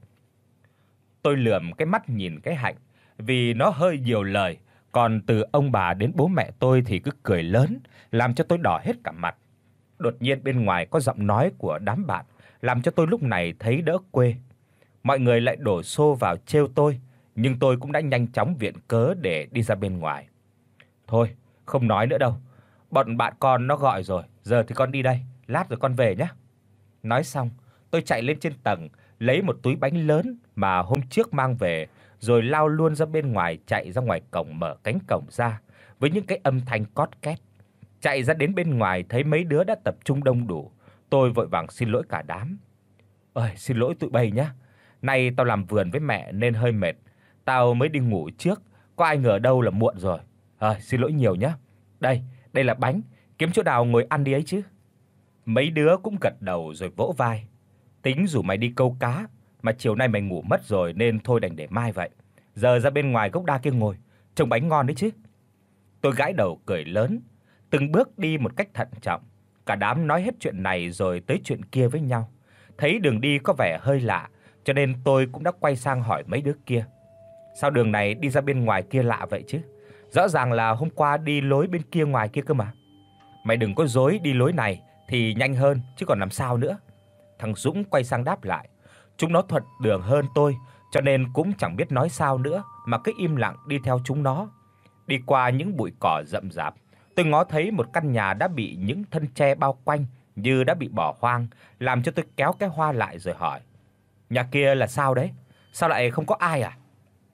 Tôi lườm cái mắt nhìn cái Hạnh, vì nó hơi nhiều lời, còn từ ông bà đến bố mẹ tôi thì cứ cười lớn, làm cho tôi đỏ hết cả mặt. Đột nhiên bên ngoài có giọng nói của đám bạn, làm cho tôi lúc này thấy đỡ quê. Mọi người lại đổ xô vào trêu tôi, nhưng tôi cũng đã nhanh chóng viện cớ để đi ra bên ngoài. "Thôi, không nói nữa đâu. Bọn bạn con nó gọi rồi, giờ thì con đi đây, lát rồi con về nhé." Nói xong, tôi chạy lên trên tầng, lấy một túi bánh lớn mà hôm trước mang về, rồi lao luôn ra bên ngoài, chạy ra ngoài cổng mở cánh cổng ra với những cái âm thanh cót két. Chạy ra đến bên ngoài thấy mấy đứa đã tập trung đông đủ, tôi vội vàng xin lỗi cả đám. "Ơi, xin lỗi tụi bay nhá. Nay tao làm vườn với mẹ nên hơi mệt, tao mới đi ngủ trước, có ai ngờ đâu là muộn rồi. Ờ, xin lỗi nhiều nhá. Đây, đây là bánh, kiếm chỗ nào ngồi ăn đi ấy chứ." Mấy đứa cũng gật đầu rồi vỗ vai. "Tính rủ mày đi câu cá, mà chiều nay mày ngủ mất rồi nên thôi đành để mai vậy. Giờ ra bên ngoài gốc đa kia ngồi, trông bánh ngon đấy chứ." Tôi gãi đầu cười lớn, từng bước đi một cách thận trọng. Cả đám nói hết chuyện này rồi tới chuyện kia với nhau. Thấy đường đi có vẻ hơi lạ, cho nên tôi cũng đã quay sang hỏi mấy đứa kia: "Sao đường này đi ra bên ngoài kia lạ vậy chứ? Rõ ràng là hôm qua đi lối bên kia ngoài kia cơ mà." "Mày đừng có dối, đi lối này thì nhanh hơn chứ còn làm sao nữa." Thằng Dũng quay sang đáp lại: "Chúng nó thuật đường hơn tôi, cho nên cũng chẳng biết nói sao nữa mà cứ im lặng đi theo chúng nó." Đi qua những bụi cỏ rậm rạp, tôi ngó thấy một căn nhà đã bị những thân tre bao quanh như đã bị bỏ hoang, làm cho tôi kéo cái hoa lại rồi hỏi: "Nhà kia là sao đấy? Sao lại không có ai à?"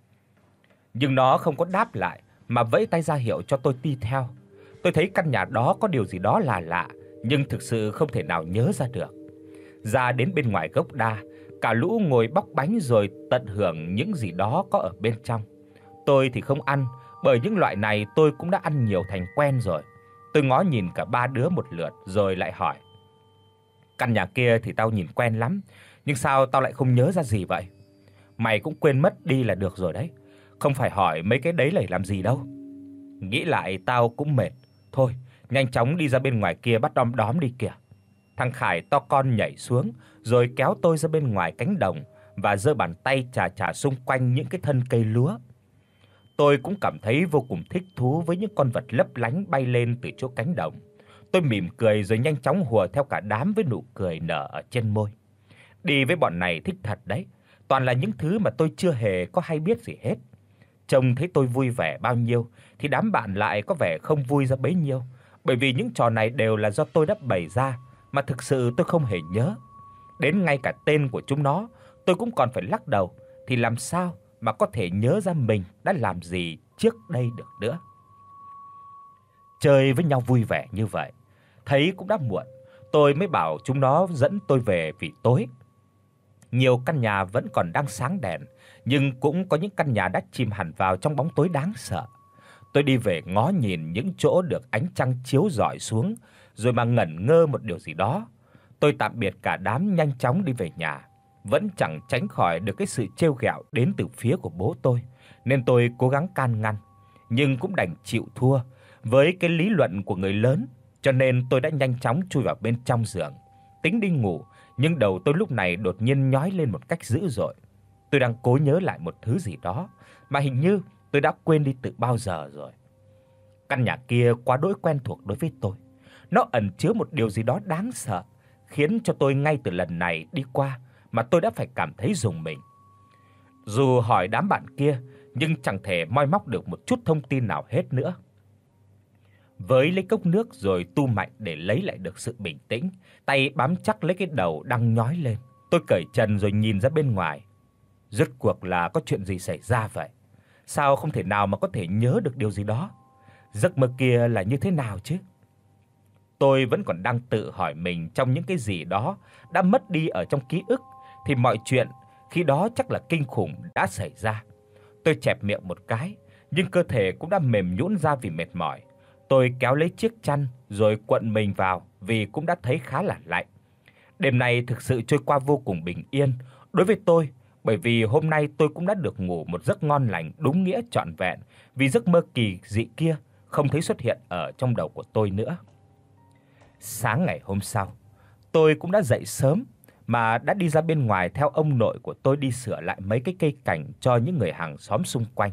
Nhưng nó không có đáp lại mà vẫy tay ra hiệu cho tôi đi theo. Tôi thấy căn nhà đó có điều gì đó là lạ, nhưng thực sự không thể nào nhớ ra được. Ra đến bên ngoài gốc đa, cả lũ ngồi bóc bánh rồi tận hưởng những gì đó có ở bên trong. Tôi thì không ăn, bởi những loại này tôi cũng đã ăn nhiều thành quen rồi. Tôi ngó nhìn cả ba đứa một lượt rồi lại hỏi: "Căn nhà kia thì tao nhìn quen lắm, nhưng sao tao lại không nhớ ra gì vậy?" "Mày cũng quên mất đi là được rồi đấy, không phải hỏi mấy cái đấy để làm gì đâu." Nghĩ lại tao cũng mệt, thôi, nhanh chóng đi ra bên ngoài kia bắt đom đóm đi kìa. Thằng Khải to con nhảy xuống rồi kéo tôi ra bên ngoài cánh đồng và giơ bàn tay chà chà xung quanh những cái thân cây lúa. Tôi cũng cảm thấy vô cùng thích thú với những con vật lấp lánh bay lên từ chỗ cánh đồng. Tôi mỉm cười rồi nhanh chóng hùa theo cả đám với nụ cười nở ở trên môi. Đi với bọn này thích thật đấy, toàn là những thứ mà tôi chưa hề có hay biết gì hết. Trông thấy tôi vui vẻ bao nhiêu thì đám bạn lại có vẻ không vui ra bấy nhiêu, bởi vì những trò này đều là do tôi đã bày ra mà thực sự tôi không hề nhớ. Đến ngay cả tên của chúng nó tôi cũng còn phải lắc đầu, thì làm sao mà có thể nhớ ra mình đã làm gì trước đây được nữa. Chơi với nhau vui vẻ như vậy, thấy cũng đã muộn, tôi mới bảo chúng nó dẫn tôi về vì tối. Nhiều căn nhà vẫn còn đang sáng đèn, nhưng cũng có những căn nhà đã chìm hẳn vào trong bóng tối đáng sợ. Tôi đi về ngó nhìn những chỗ được ánh trăng chiếu rọi xuống, rồi mà ngẩn ngơ một điều gì đó. Tôi tạm biệt cả đám nhanh chóng đi về nhà, vẫn chẳng tránh khỏi được cái sự trêu ghẹo đến từ phía của bố tôi, nên tôi cố gắng can ngăn, nhưng cũng đành chịu thua với cái lý luận của người lớn, cho nên tôi đã nhanh chóng chui vào bên trong giường. tính đi ngủ, nhưng đầu tôi lúc này đột nhiên nhói lên một cách dữ dội. Tôi đang cố nhớ lại một thứ gì đó mà hình như tôi đã quên đi từ bao giờ rồi. Căn nhà kia quá đỗi quen thuộc đối với tôi. Nó ẩn chứa một điều gì đó đáng sợ, khiến cho tôi ngay từ lần này đi qua mà tôi đã phải cảm thấy rùng mình. Dù hỏi đám bạn kia, nhưng chẳng thể moi móc được một chút thông tin nào hết nữa. Với lấy cốc nước rồi tu mạnh để lấy lại được sự bình tĩnh, tay bám chắc lấy cái đầu đang nhói lên. Tôi cởi trần rồi nhìn ra bên ngoài. Rốt cuộc là có chuyện gì xảy ra vậy? Sao không thể nào mà có thể nhớ được điều gì đó? Giấc mơ kia là như thế nào chứ? Tôi vẫn còn đang tự hỏi mình trong những cái gì đó đã mất đi ở trong ký ức thì mọi chuyện khi đó chắc là kinh khủng đã xảy ra. Tôi chẹp miệng một cái, nhưng cơ thể cũng đã mềm nhũn ra vì mệt mỏi. Tôi kéo lấy chiếc chăn rồi cuộn mình vào vì cũng đã thấy khá là lạnh. Đêm nay thực sự trôi qua vô cùng bình yên đối với tôi, bởi vì hôm nay tôi cũng đã được ngủ một giấc ngon lành đúng nghĩa trọn vẹn, vì giấc mơ kỳ dị kia không thấy xuất hiện ở trong đầu của tôi nữa. Sáng ngày hôm sau, tôi cũng đã dậy sớm mà đã đi ra bên ngoài theo ông nội của tôi đi sửa lại mấy cái cây cảnh cho những người hàng xóm xung quanh.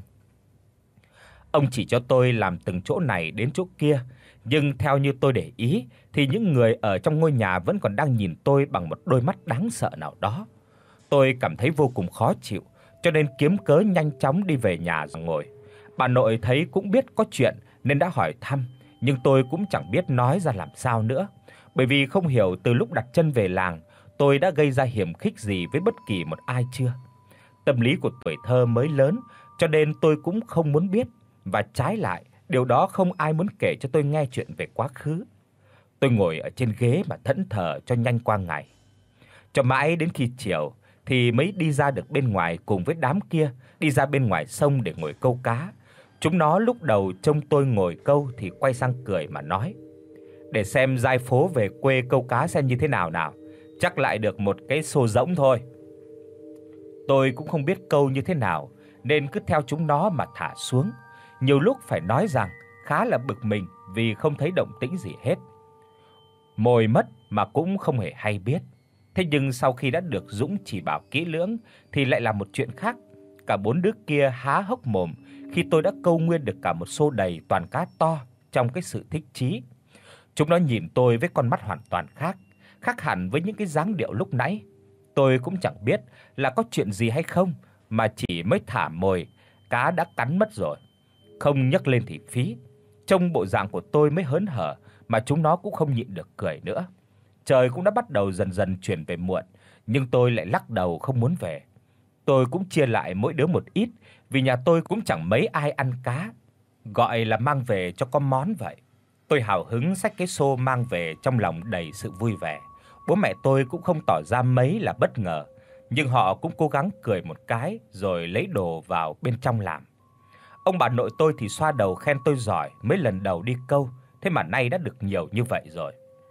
Ông chỉ cho tôi làm từng chỗ này đến chỗ kia, nhưng theo như tôi để ý thì những người ở trong ngôi nhà vẫn còn đang nhìn tôi bằng một đôi mắt đáng sợ nào đó. Tôi cảm thấy vô cùng khó chịu, cho nên kiếm cớ nhanh chóng đi về nhà rồi ngồi. Bà nội thấy cũng biết có chuyện nên đã hỏi thăm, nhưng tôi cũng chẳng biết nói ra làm sao nữa, bởi vì không hiểu từ lúc đặt chân về làng, tôi đã gây ra hiểm khích gì với bất kỳ một ai chưa. Tâm lý của tuổi thơ mới lớn, cho nên tôi cũng không muốn biết, và trái lại, điều đó không ai muốn kể cho tôi nghe chuyện về quá khứ. Tôi ngồi ở trên ghế mà thẫn thờ cho nhanh qua ngày. Cho mãi đến khi chiều thì mới đi ra được bên ngoài cùng với đám kia, đi ra bên ngoài sông để ngồi câu cá. Chúng nó lúc đầu trông tôi ngồi câu thì quay sang cười mà nói: "Để xem giai phố về quê câu cá xem như thế nào nào, chắc lại được một cái xô rỗng thôi." Tôi cũng không biết câu như thế nào nên cứ theo chúng nó mà thả xuống. Nhiều lúc phải nói rằng khá là bực mình vì không thấy động tĩnh gì hết. Mồi mất mà cũng không hề hay biết. Thế nhưng sau khi đã được Dũng chỉ bảo kỹ lưỡng thì lại là một chuyện khác. Cả bốn đứa kia há hốc mồm khi tôi đã câu nguyên được cả một xô đầy toàn cá to trong cái sự thích chí. Chúng nó nhìn tôi với con mắt hoàn toàn khác, khác hẳn với những cái dáng điệu lúc nãy. Tôi cũng chẳng biết là có chuyện gì hay không, mà chỉ mới thả mồi, cá đã cắn mất rồi. Không nhắc lên thì phí. Trông bộ dạng của tôi mới hớn hở mà chúng nó cũng không nhịn được cười nữa. Trời cũng đã bắt đầu dần dần chuyển về muộn, nhưng tôi lại lắc đầu không muốn về. Tôi cũng chia lại mỗi đứa một ít, vì nhà tôi cũng chẳng mấy ai ăn cá, gọi là mang về cho có món vậy. Tôi hào hứng xách cái xô mang về trong lòng đầy sự vui vẻ. Bố mẹ tôi cũng không tỏ ra mấy là bất ngờ, nhưng họ cũng cố gắng cười một cái rồi lấy đồ vào bên trong làm. Ông bà nội tôi thì xoa đầu khen tôi giỏi mấy lần đầu đi câu, thế mà nay đã được nhiều như vậy rồi.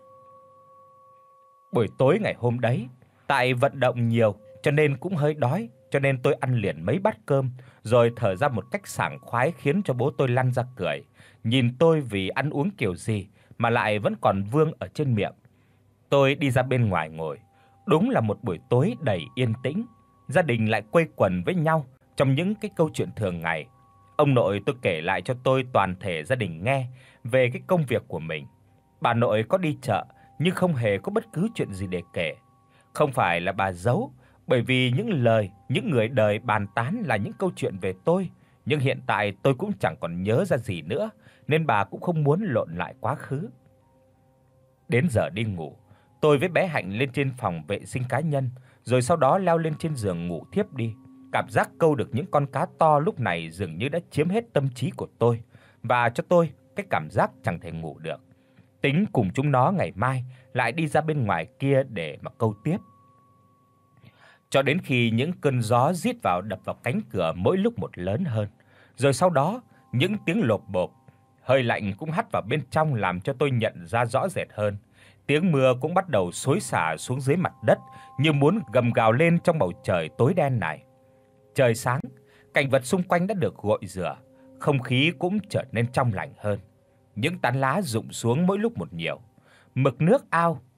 Buổi tối ngày hôm đấy, tại vận động nhiều cho nên cũng hơi đói, cho nên tôi ăn liền mấy bát cơm rồi thở ra một cách sảng khoái khiến cho bố tôi lăn ra cười, nhìn tôi vì ăn uống kiểu gì mà lại vẫn còn vương ở trên miệng. Tôi đi ra bên ngoài ngồi. Đúng là một buổi tối đầy yên tĩnh, gia đình lại quây quần với nhau trong những cái câu chuyện thường ngày. Ông nội tôi kể lại cho tôi toàn thể gia đình nghe về cái công việc của mình. Bà nội có đi chợ nhưng không hề có bất cứ chuyện gì để kể. Không phải là bà giấu, bởi vì những lời những người đời bàn tán là những câu chuyện về tôi, nhưng hiện tại tôi cũng chẳng còn nhớ ra gì nữa, nên bà cũng không muốn lộn lại quá khứ. Đến giờ đi ngủ, tôi với bé Hạnh lên trên phòng vệ sinh cá nhân, rồi sau đó leo lên trên giường ngủ thiếp đi. Cảm giác câu được những con cá to lúc này dường như đã chiếm hết tâm trí của tôi, và cho tôi cái cảm giác chẳng thể ngủ được. Tính cùng chúng nó ngày mai lại đi ra bên ngoài kia để mà câu tiếp. Cho đến khi những cơn gió rít vào đập vào cánh cửa mỗi lúc một lớn hơn, rồi sau đó những tiếng lộp bộp, hơi lạnh cũng hắt vào bên trong làm cho tôi nhận ra rõ rệt hơn. Tiếng mưa cũng bắt đầu xối xả xuống dưới mặt đất như muốn gầm gào lên trong bầu trời tối đen này. Trời sáng, cảnh vật xung quanh đã được gội rửa, không khí cũng trở nên trong lành hơn. Những tán lá rụng xuống mỗi lúc một nhiều. Mực nước ao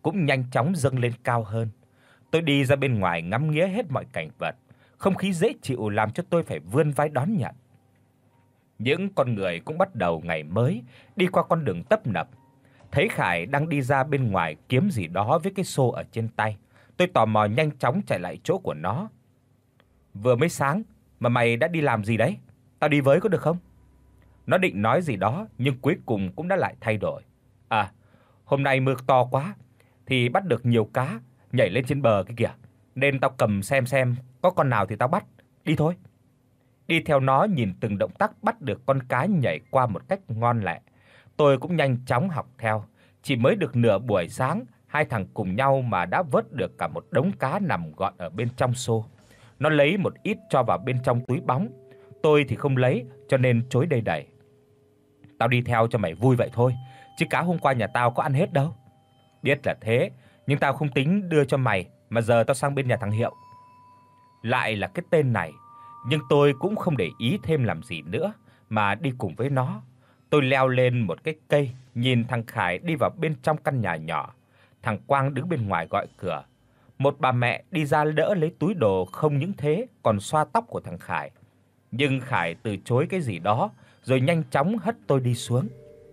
cũng nhanh chóng dâng lên cao hơn. Tôi đi ra bên ngoài ngắm nghía hết mọi cảnh vật, không khí dễ chịu làm cho tôi phải vươn vai đón nhận. Những con người cũng bắt đầu ngày mới đi qua con đường tấp nập. Thấy Khải đang đi ra bên ngoài kiếm gì đó với cái xô ở trên tay, tôi tò mò nhanh chóng chạy lại chỗ của nó. "Vừa mới sáng mà mày đã đi làm gì đấy? Tao đi với có được không?" Nó định nói gì đó nhưng cuối cùng cũng đã lại thay đổi. "À, hôm nay mưa to quá thì bắt được nhiều cá nhảy lên trên bờ kia kìa, nên tao cầm xem xem có con nào thì tao bắt, đi thôi." Đi theo nó nhìn từng động tác bắt được con cá nhảy qua một cách ngon lẹ. Tôi cũng nhanh chóng học theo, chỉ mới được nửa buổi sáng, hai thằng cùng nhau mà đã vớt được cả một đống cá nằm gọn ở bên trong xô. Nó lấy một ít cho vào bên trong túi bóng, tôi thì không lấy cho nên chối đầy đầy. "Tao đi theo cho mày vui vậy thôi, chứ cá hôm qua nhà tao có ăn hết đâu." "Biết là thế, nhưng tao không tính đưa cho mày mà giờ tao sang bên nhà thằng Hiệu." Lại là cái tên này, nhưng tôi cũng không để ý thêm làm gì nữa mà đi cùng với nó. Tôi leo lên một cái cây, nhìn thằng Khải đi vào bên trong căn nhà nhỏ. Thằng Quang đứng bên ngoài gọi cửa. Một bà mẹ đi ra đỡ lấy túi đồ, không những thế còn xoa tóc của thằng Khải. Nhưng Khải từ chối cái gì đó rồi nhanh chóng hất tôi đi xuống.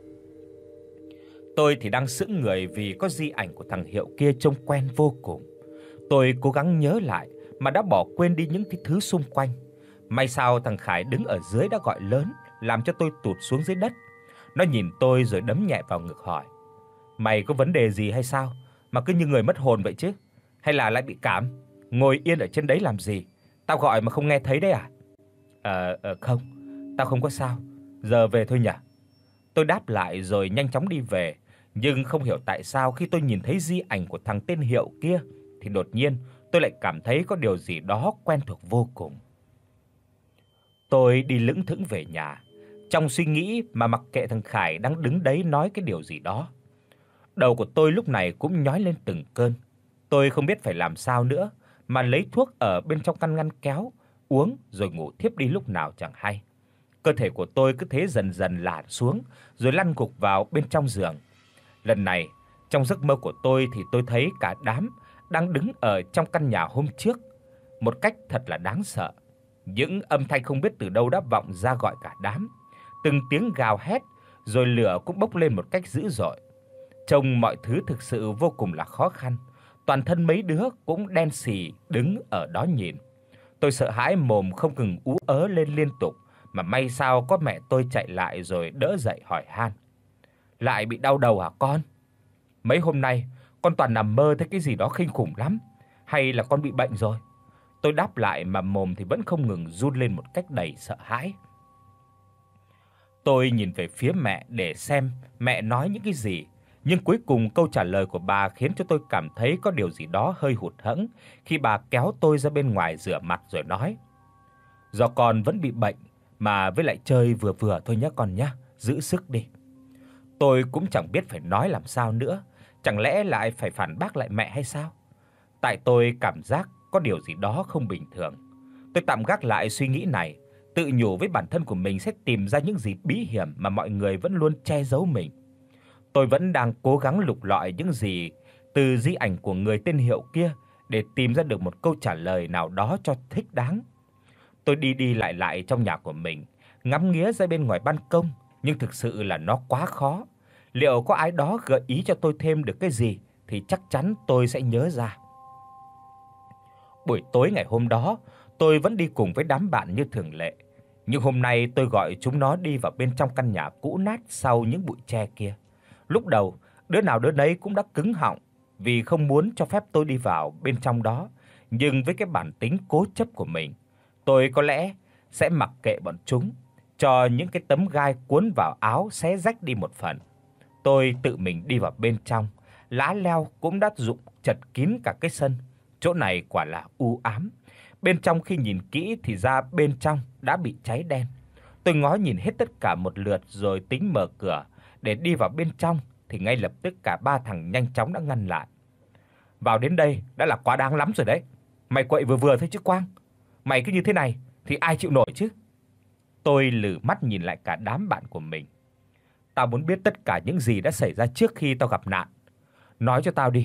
Tôi thì đang sững người vì có di ảnh của thằng Hiệu kia trông quen vô cùng. Tôi cố gắng nhớ lại mà đã bỏ quên đi những cái thứ xung quanh. May sao thằng Khải đứng ở dưới đã gọi lớn, làm cho tôi tụt xuống dưới đất. Nó nhìn tôi rồi đấm nhẹ vào ngực hỏi: "Mày có vấn đề gì hay sao mà cứ như người mất hồn vậy chứ? Hay là lại bị cảm? Ngồi yên ở trên đấy làm gì? Tao gọi mà không nghe thấy đấy à?" "Ờ ờ không, tao không có sao, giờ về thôi nhỉ." Tôi đáp lại rồi nhanh chóng đi về, nhưng không hiểu tại sao khi tôi nhìn thấy di ảnh của thằng tên Hiệu kia thì đột nhiên tôi lại cảm thấy có điều gì đó quen thuộc vô cùng. Tôi đi lững thững về nhà, trong suy nghĩ mà mặc kệ thằng Khải đang đứng đấy nói cái điều gì đó. Đầu của tôi lúc này cũng nhói lên từng cơn. Tôi không biết phải làm sao nữa, mà lấy thuốc ở bên trong căn ngăn kéo, uống rồi ngủ thiếp đi lúc nào chẳng hay. Cơ thể của tôi cứ thế dần dần lả xuống rồi lăn gục vào bên trong giường. Lần này, trong giấc mơ của tôi thì tôi thấy cả đám đang đứng ở trong căn nhà hôm trước, một cách thật là đáng sợ. Những âm thanh không biết từ đâu đã vọng ra gọi cả đám. Từng tiếng gào hét, rồi lửa cũng bốc lên một cách dữ dội. Trông mọi thứ thực sự vô cùng là khó khăn. Toàn thân mấy đứa cũng đen sì đứng ở đó nhìn. Tôi sợ hãi mồm không ngừng ú ớ lên liên tục, mà may sao có mẹ tôi chạy lại rồi đỡ dậy hỏi han: "Lại bị đau đầu hả con? Mấy hôm nay con toàn nằm mơ thấy cái gì đó kinh khủng lắm, hay là con bị bệnh rồi?" Tôi đáp lại mà mồm thì vẫn không ngừng run lên một cách đầy sợ hãi. Tôi nhìn về phía mẹ để xem mẹ nói những cái gì, nhưng cuối cùng câu trả lời của bà khiến cho tôi cảm thấy có điều gì đó hơi hụt hẫng khi bà kéo tôi ra bên ngoài rửa mặt rồi nói: "Do con vẫn bị bệnh mà với lại chơi vừa vừa thôi nhé con nhé, giữ sức đi." Tôi cũng chẳng biết phải nói làm sao nữa, chẳng lẽ lại phải phản bác lại mẹ hay sao? Tại tôi cảm giác có điều gì đó không bình thường. Tôi tạm gác lại suy nghĩ này, tự nhủ với bản thân của mình sẽ tìm ra những gì bí hiểm mà mọi người vẫn luôn che giấu mình. Tôi vẫn đang cố gắng lục lọi những gì từ di ảnh của người tên Hiệu kia để tìm ra được một câu trả lời nào đó cho thích đáng. Tôi đi đi lại lại trong nhà của mình, ngắm nghía ra bên ngoài ban công, nhưng thực sự là nó quá khó. Liệu có ai đó gợi ý cho tôi thêm được cái gì thì chắc chắn tôi sẽ nhớ ra. Buổi tối ngày hôm đó, tôi vẫn đi cùng với đám bạn như thường lệ, nhưng hôm nay tôi gọi chúng nó đi vào bên trong căn nhà cũ nát sau những bụi tre kia. Lúc đầu, đứa nào đứa nấy cũng đã cứng họng vì không muốn cho phép tôi đi vào bên trong đó, nhưng với cái bản tính cố chấp của mình, tôi có lẽ sẽ mặc kệ bọn chúng, cho những cái tấm gai cuốn vào áo xé rách đi một phần. Tôi tự mình đi vào bên trong, lá leo cũng đã rụng chật kín cả cái sân. Chỗ này quả là u ám. Bên trong khi nhìn kỹ thì ra bên trong đã bị cháy đen. Tôi ngó nhìn hết tất cả một lượt rồi tính mở cửa để đi vào bên trong thì ngay lập tức cả ba thằng nhanh chóng đã ngăn lại. "Vào đến đây đã là quá đáng lắm rồi đấy. Mày quậy vừa vừa thôi chứ Quang. Mày cứ như thế này thì ai chịu nổi chứ?" Tôi lử mắt nhìn lại cả đám bạn của mình. "Tao muốn biết tất cả những gì đã xảy ra trước khi tao gặp nạn. Nói cho tao đi,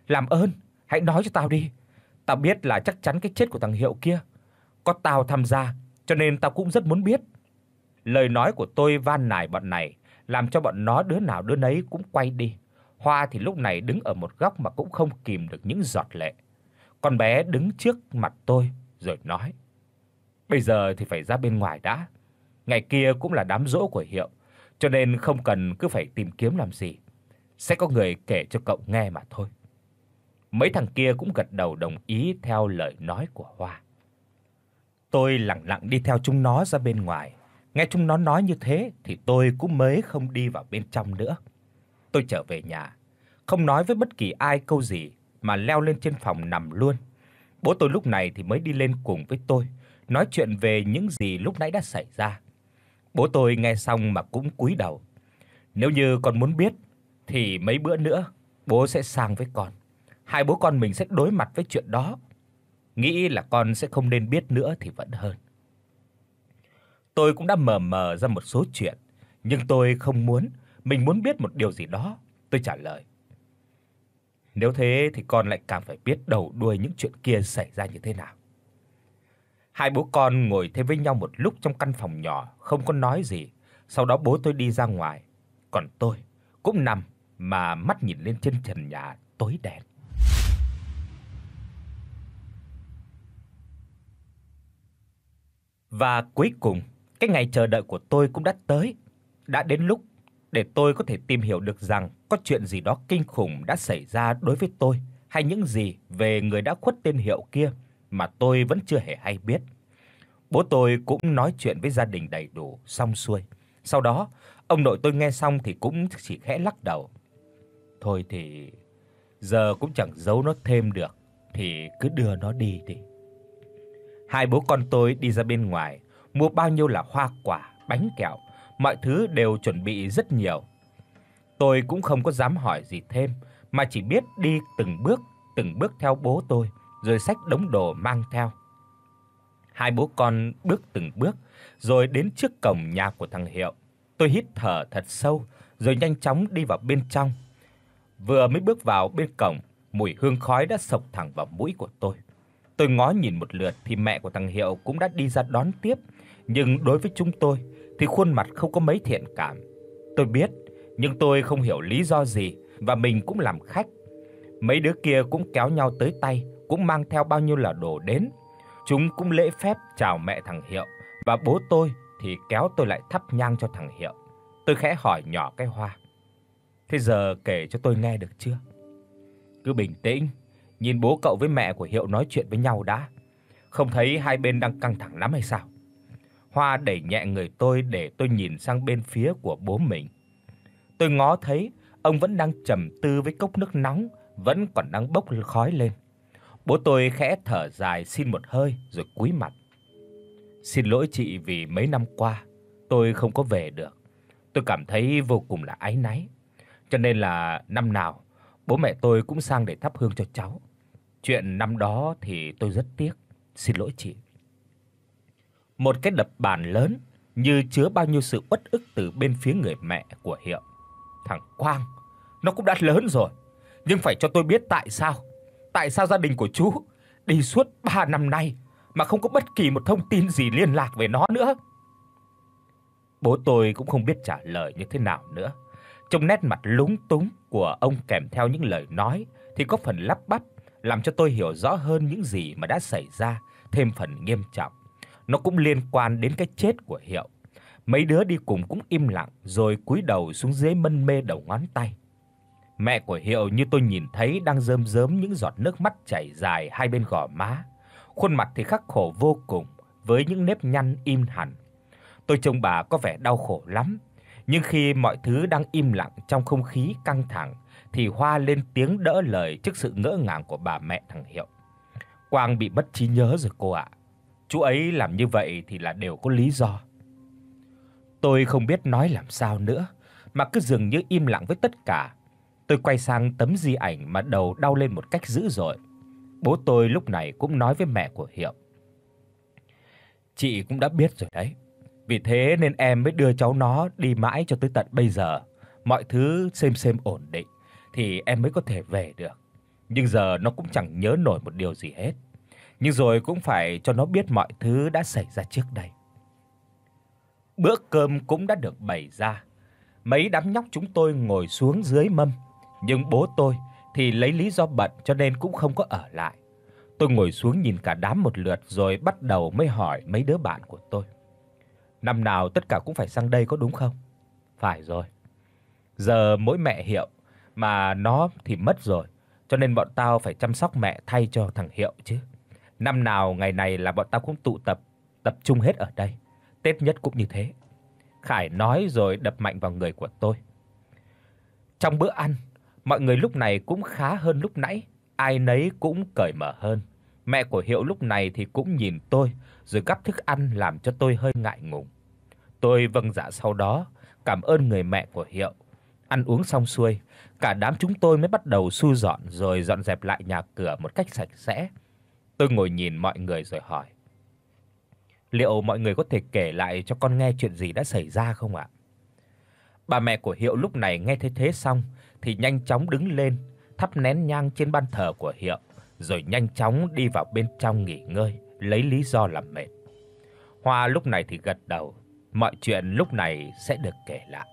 làm ơn, hãy nói cho tao đi. Tao biết là chắc chắn cái chết của thằng Hiệu kia có tao tham gia, cho nên tao cũng rất muốn biết." Lời nói của tôi van nài bọn này làm cho bọn nó đứa nào đứa nấy cũng quay đi. Hoa thì lúc này đứng ở một góc mà cũng không kìm được những giọt lệ. Con bé đứng trước mặt tôi rồi nói: "Bây giờ thì phải ra bên ngoài đã. Ngày kia cũng là đám giỗ của Hiệu, cho nên không cần cứ phải tìm kiếm làm gì. Sẽ có người kể cho cậu nghe mà thôi." Mấy thằng kia cũng gật đầu đồng ý theo lời nói của Hoa. Tôi lặng lặng đi theo chúng nó ra bên ngoài. Nghe chúng nó nói như thế thì tôi cũng mới không đi vào bên trong nữa. Tôi trở về nhà, không nói với bất kỳ ai câu gì mà leo lên trên phòng nằm luôn. Bố tôi lúc này thì mới đi lên cùng với tôi, nói chuyện về những gì lúc nãy đã xảy ra. Bố tôi nghe xong mà cũng cúi đầu. "Nếu như con muốn biết thì mấy bữa nữa bố sẽ sang với con. Hai bố con mình sẽ đối mặt với chuyện đó. Nghĩ là con sẽ không nên biết nữa thì vẫn hơn." Tôi cũng đã mờ mờ ra một số chuyện, nhưng tôi không muốn, mình muốn biết một điều gì đó. Tôi trả lời: "Nếu thế thì con lại càng phải biết đầu đuôi những chuyện kia xảy ra như thế nào." Hai bố con ngồi thêm với nhau một lúc trong căn phòng nhỏ, không có nói gì. Sau đó bố tôi đi ra ngoài, còn tôi cũng nằm mà mắt nhìn lên trên trần nhà tối đen. Và cuối cùng, cái ngày chờ đợi của tôi cũng đã tới. Đã đến lúc để tôi có thể tìm hiểu được rằng có chuyện gì đó kinh khủng đã xảy ra đối với tôi, hay những gì về người đã khuất tên Hiệu kia mà tôi vẫn chưa hề hay biết. Bố tôi cũng nói chuyện với gia đình đầy đủ xong xuôi. Sau đó, ông nội tôi nghe xong thì cũng chỉ khẽ lắc đầu. "Thôi thì giờ cũng chẳng giấu nó thêm được, thì cứ đưa nó đi đi." Hai bố con tôi đi ra bên ngoài, mua bao nhiêu là hoa quả, bánh kẹo, mọi thứ đều chuẩn bị rất nhiều. Tôi cũng không có dám hỏi gì thêm, mà chỉ biết đi từng bước, từng bước theo bố tôi, rồi xách đống đồ mang theo. Hai bố con bước từng bước, rồi đến trước cổng nhà của thằng Hiệu. Tôi hít thở thật sâu, rồi nhanh chóng đi vào bên trong. Vừa mới bước vào bên cổng, mùi hương khói đã xộc thẳng vào mũi của tôi. Tôi ngó nhìn một lượt thì mẹ của thằng Hiệu cũng đã đi ra đón tiếp, nhưng đối với chúng tôi thì khuôn mặt không có mấy thiện cảm. Tôi biết, nhưng tôi không hiểu lý do gì và mình cũng làm khách. Mấy đứa kia cũng kéo nhau tới tay, cũng mang theo bao nhiêu là đồ đến. Chúng cũng lễ phép chào mẹ thằng Hiệu và bố tôi thì kéo tôi lại thắp nhang cho thằng Hiệu. Tôi khẽ hỏi nhỏ cái Hoa: "Thế giờ kể cho tôi nghe được chưa?" "Cứ bình tĩnh, nhìn bố cậu với mẹ của Hiệu nói chuyện với nhau đã. Không thấy hai bên đang căng thẳng lắm hay sao?" Hoa đẩy nhẹ người tôi để tôi nhìn sang bên phía của bố mình. Tôi ngó thấy ông vẫn đang trầm tư với cốc nước nóng vẫn còn đang bốc khói lên. Bố tôi khẽ thở dài xin một hơi rồi cúi mặt. "Xin lỗi chị vì mấy năm qua tôi không có về được. Tôi cảm thấy vô cùng là áy náy. Cho nên là năm nào bố mẹ tôi cũng sang để thắp hương cho cháu. Chuyện năm đó thì tôi rất tiếc. Xin lỗi chị." Một cái đập bàn lớn như chứa bao nhiêu sự uất ức từ bên phía người mẹ của Hiệu. "Thằng Quang, nó cũng đã lớn rồi, nhưng phải cho tôi biết tại sao? Tại sao gia đình của chú đi suốt ba năm nay mà không có bất kỳ một thông tin gì liên lạc về nó nữa?" Bố tôi cũng không biết trả lời như thế nào nữa. Trong nét mặt lúng túng của ông kèm theo những lời nói thì có phần lắp bắp, làm cho tôi hiểu rõ hơn những gì mà đã xảy ra, thêm phần nghiêm trọng. Nó cũng liên quan đến cái chết của Hiệu. Mấy đứa đi cùng cũng im lặng rồi cúi đầu xuống dưới mân mê đầu ngón tay. Mẹ của Hiệu như tôi nhìn thấy đang rơm rớm những giọt nước mắt chảy dài hai bên gò má. Khuôn mặt thì khắc khổ vô cùng với những nếp nhăn im hẳn. Tôi trông bà có vẻ đau khổ lắm, nhưng khi mọi thứ đang im lặng trong không khí căng thẳng thì Hoa lên tiếng đỡ lời trước sự ngỡ ngàng của bà mẹ thằng Hiệu. "Quang bị mất trí nhớ rồi cô ạ. Chú ấy làm như vậy thì là đều có lý do." Tôi không biết nói làm sao nữa, mà cứ dường như im lặng với tất cả. Tôi quay sang tấm di ảnh mà đầu đau lên một cách dữ dội. Bố tôi lúc này cũng nói với mẹ của Hiệu: "Chị cũng đã biết rồi đấy. Vì thế nên em mới đưa cháu nó đi mãi cho tới tận bây giờ, mọi thứ xem xem ổn định thì em mới có thể về được. nhưng giờ nó cũng chẳng nhớ nổi một điều gì hết. Nhưng rồi cũng phải cho nó biết mọi thứ đã xảy ra trước đây. Bữa cơm cũng đã được bày ra. Mấy đám nhóc chúng tôi ngồi xuống dưới mâm, nhưng bố tôi thì lấy lý do bận cho nên cũng không có ở lại. Tôi ngồi xuống nhìn cả đám một lượt rồi bắt đầu mới hỏi mấy đứa bạn của tôi. Năm nào tất cả cũng phải sang đây có đúng không? Phải rồi. Giờ mỗi mẹ Hiệu mà nó thì mất rồi, cho nên bọn tao phải chăm sóc mẹ thay cho thằng Hiệu chứ. Năm nào ngày này là bọn tao cũng tụ tập, tập trung hết ở đây. Tết nhất cũng như thế. Khải nói rồi đập mạnh vào người của tôi. Trong bữa ăn, mọi người lúc này cũng khá hơn lúc nãy, ai nấy cũng cởi mở hơn. Mẹ của Hiệu lúc này thì cũng nhìn tôi rồi gắp thức ăn làm cho tôi hơi ngại ngùng. Tôi vâng dạ sau đó, cảm ơn người mẹ của Hiệu. Ăn uống xong xuôi, cả đám chúng tôi mới bắt đầu thu dọn rồi dọn dẹp lại nhà cửa một cách sạch sẽ. Tôi ngồi nhìn mọi người rồi hỏi: "Liệu mọi người có thể kể lại cho con nghe chuyện gì đã xảy ra không ạ?" Bà mẹ của Hiệu lúc này nghe thấy thế xong thì nhanh chóng đứng lên, thắp nén nhang trên ban thờ của Hiệu, rồi nhanh chóng đi vào bên trong nghỉ ngơi, lấy lý do làm mệt. Hoa lúc này thì gật đầu, mọi chuyện lúc này sẽ được kể lại.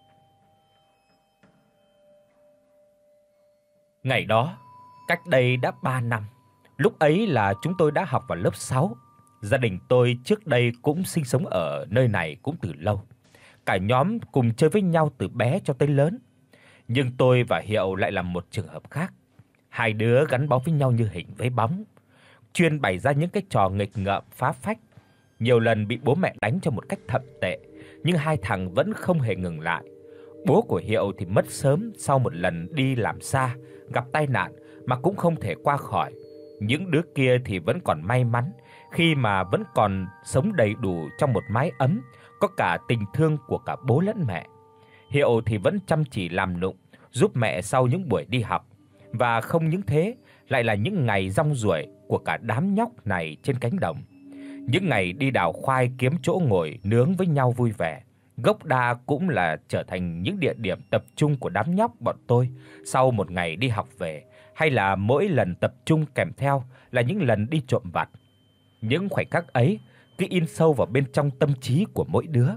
Ngày đó, cách đây đã ba năm, lúc ấy là chúng tôi đã học vào lớp sáu. Gia đình tôi trước đây cũng sinh sống ở nơi này cũng từ lâu. Cả nhóm cùng chơi với nhau từ bé cho tới lớn. Nhưng tôi và Hiệu lại là một trường hợp khác. Hai đứa gắn bó với nhau như hình với bóng, chuyên bày ra những cái trò nghịch ngợm phá phách. Nhiều lần bị bố mẹ đánh cho một cách thậm tệ, nhưng hai thằng vẫn không hề ngừng lại. Bố của Hiệu thì mất sớm sau một lần đi làm xa, gặp tai nạn mà cũng không thể qua khỏi. Những đứa kia thì vẫn còn may mắn khi mà vẫn còn sống đầy đủ trong một mái ấm, có cả tình thương của cả bố lẫn mẹ. Hiệu thì vẫn chăm chỉ làm nụng, giúp mẹ sau những buổi đi học. Và không những thế, lại là những ngày rong ruổi của cả đám nhóc này trên cánh đồng. Những ngày đi đào khoai kiếm chỗ ngồi nướng với nhau vui vẻ. Gốc đa cũng là trở thành những địa điểm tập trung của đám nhóc bọn tôi sau một ngày đi học về, hay là mỗi lần tập trung kèm theo là những lần đi trộm vặt. Những khoảnh khắc ấy cứ in sâu vào bên trong tâm trí của mỗi đứa.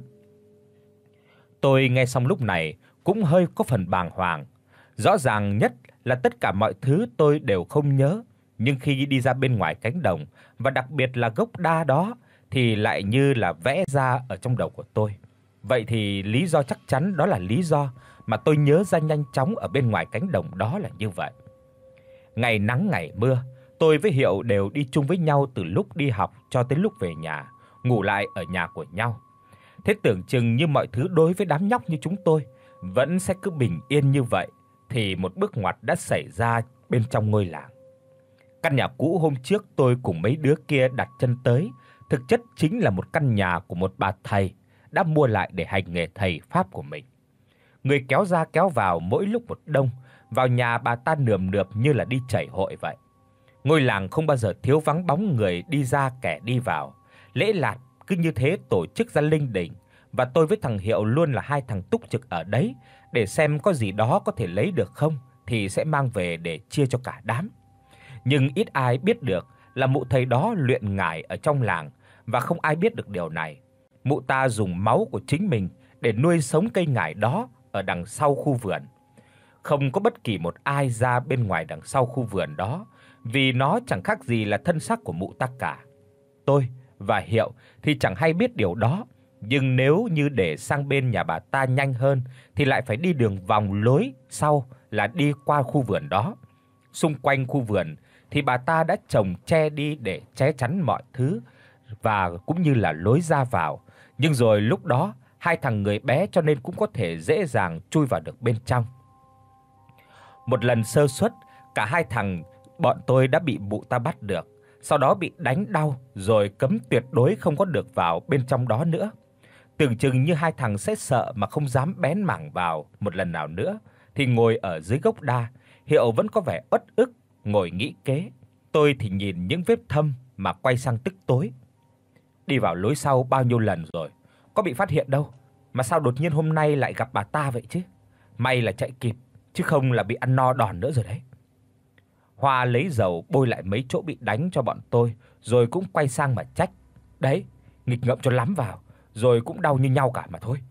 Tôi nghe xong lúc này cũng hơi có phần bàng hoàng. Rõ ràng nhất là tất cả mọi thứ tôi đều không nhớ, nhưng khi đi ra bên ngoài cánh đồng và đặc biệt là gốc đa đó thì lại như là vẽ ra ở trong đầu của tôi. Vậy thì lý do chắc chắn đó là lý do mà tôi nhớ ra nhanh chóng ở bên ngoài cánh đồng đó là như vậy. Ngày nắng ngày mưa, tôi với Hiệu đều đi chung với nhau từ lúc đi học cho tới lúc về nhà, ngủ lại ở nhà của nhau. Thế tưởng chừng như mọi thứ đối với đám nhóc như chúng tôi vẫn sẽ cứ bình yên như vậy, thì một bước ngoặt đã xảy ra bên trong ngôi làng. Căn nhà cũ hôm trước tôi cùng mấy đứa kia đặt chân tới, thực chất chính là một căn nhà của một bà thầy đã mua lại để hành nghề thầy pháp của mình. Người kéo ra kéo vào mỗi lúc một đông, vào nhà bà ta nườm nượp như là đi chảy hội vậy. Ngôi làng không bao giờ thiếu vắng bóng người đi ra kẻ đi vào. Lễ lạt cứ như thế tổ chức ra linh đình, và tôi với thằng Hiệu luôn là hai thằng túc trực ở đấy để xem có gì đó có thể lấy được không thì sẽ mang về để chia cho cả đám. Nhưng ít ai biết được là mụ thầy đó luyện ngải ở trong làng, và không ai biết được điều này. Mụ ta dùng máu của chính mình để nuôi sống cây ngải đó ở đằng sau khu vườn. Không có bất kỳ một ai ra bên ngoài đằng sau khu vườn đó, vì nó chẳng khác gì là thân xác của mụ ta cả. Tôi và Hiệu thì chẳng hay biết điều đó, nhưng nếu như để sang bên nhà bà ta nhanh hơn thì lại phải đi đường vòng lối sau là đi qua khu vườn đó. Xung quanh khu vườn thì bà ta đã trồng tre đi để che chắn mọi thứ và cũng như là lối ra vào, nhưng rồi lúc đó hai thằng người bé cho nên cũng có thể dễ dàng chui vào được bên trong. Một lần sơ suất, cả hai thằng bọn tôi đã bị mụ ta bắt được, sau đó bị đánh đau rồi cấm tuyệt đối không có được vào bên trong đó nữa. Tưởng chừng như hai thằng sẽ sợ mà không dám bén mảng vào một lần nào nữa, thì ngồi ở dưới gốc đa, Hiệu vẫn có vẻ uất ức ngồi nghĩ kế. Tôi thì nhìn những vết thâm mà quay sang tức tối. Đi vào lối sau bao nhiêu lần rồi, có bị phát hiện đâu, mà sao đột nhiên hôm nay lại gặp bà ta vậy chứ? May là chạy kịp, chứ không là bị ăn no đòn nữa rồi đấy. Hoa lấy dầu bôi lại mấy chỗ bị đánh cho bọn tôi, rồi cũng quay sang mà trách. Đấy, nghịch ngợm cho lắm vào, rồi cũng đau như nhau cả mà thôi.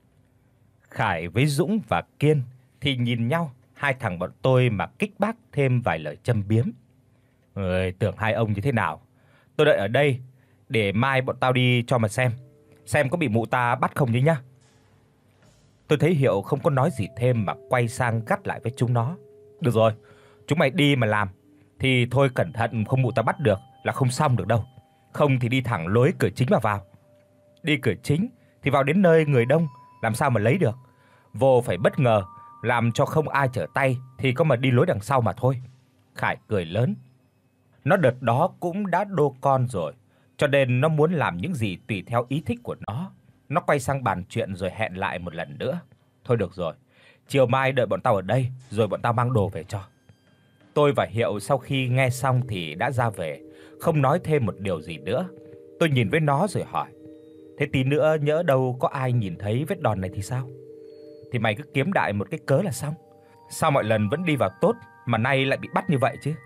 Khải với Dũng và Kiên thì nhìn nhau, hai thằng bọn tôi mà kích bác thêm vài lời châm biếm. Ơi, tưởng hai ông như thế nào? Tôi đợi ở đây để mai bọn tao đi cho mà xem, xem có bị mụ ta bắt không nhé nhá. Tôi thấy Hiệu không có nói gì thêm mà quay sang gắt lại với chúng nó. Được rồi, chúng mày đi mà làm thì thôi, cẩn thận không mụ ta bắt được là không xong được đâu. Không thì đi thẳng lối cửa chính mà vào. Đi cửa chính thì vào đến nơi người đông làm sao mà lấy được. Vô phải bất ngờ, làm cho không ai trở tay thì có mà đi lối đằng sau mà thôi. Khải cười lớn. Nó đợt đó cũng đã đô con rồi, cho nên nó muốn làm những gì tùy theo ý thích của nó. Nó quay sang bàn chuyện rồi hẹn lại một lần nữa. Thôi được rồi, chiều mai đợi bọn tao ở đây rồi bọn tao mang đồ về cho. Tôi và Hiệu sau khi nghe xong thì đã ra về, không nói thêm một điều gì nữa. Tôi nhìn với nó rồi hỏi: "Thế tí nữa nhỡ đâu có ai nhìn thấy vết đòn này thì sao?" "Thì mày cứ kiếm đại một cái cớ là xong. Sao mọi lần vẫn đi vào tốt mà nay lại bị bắt như vậy chứ?"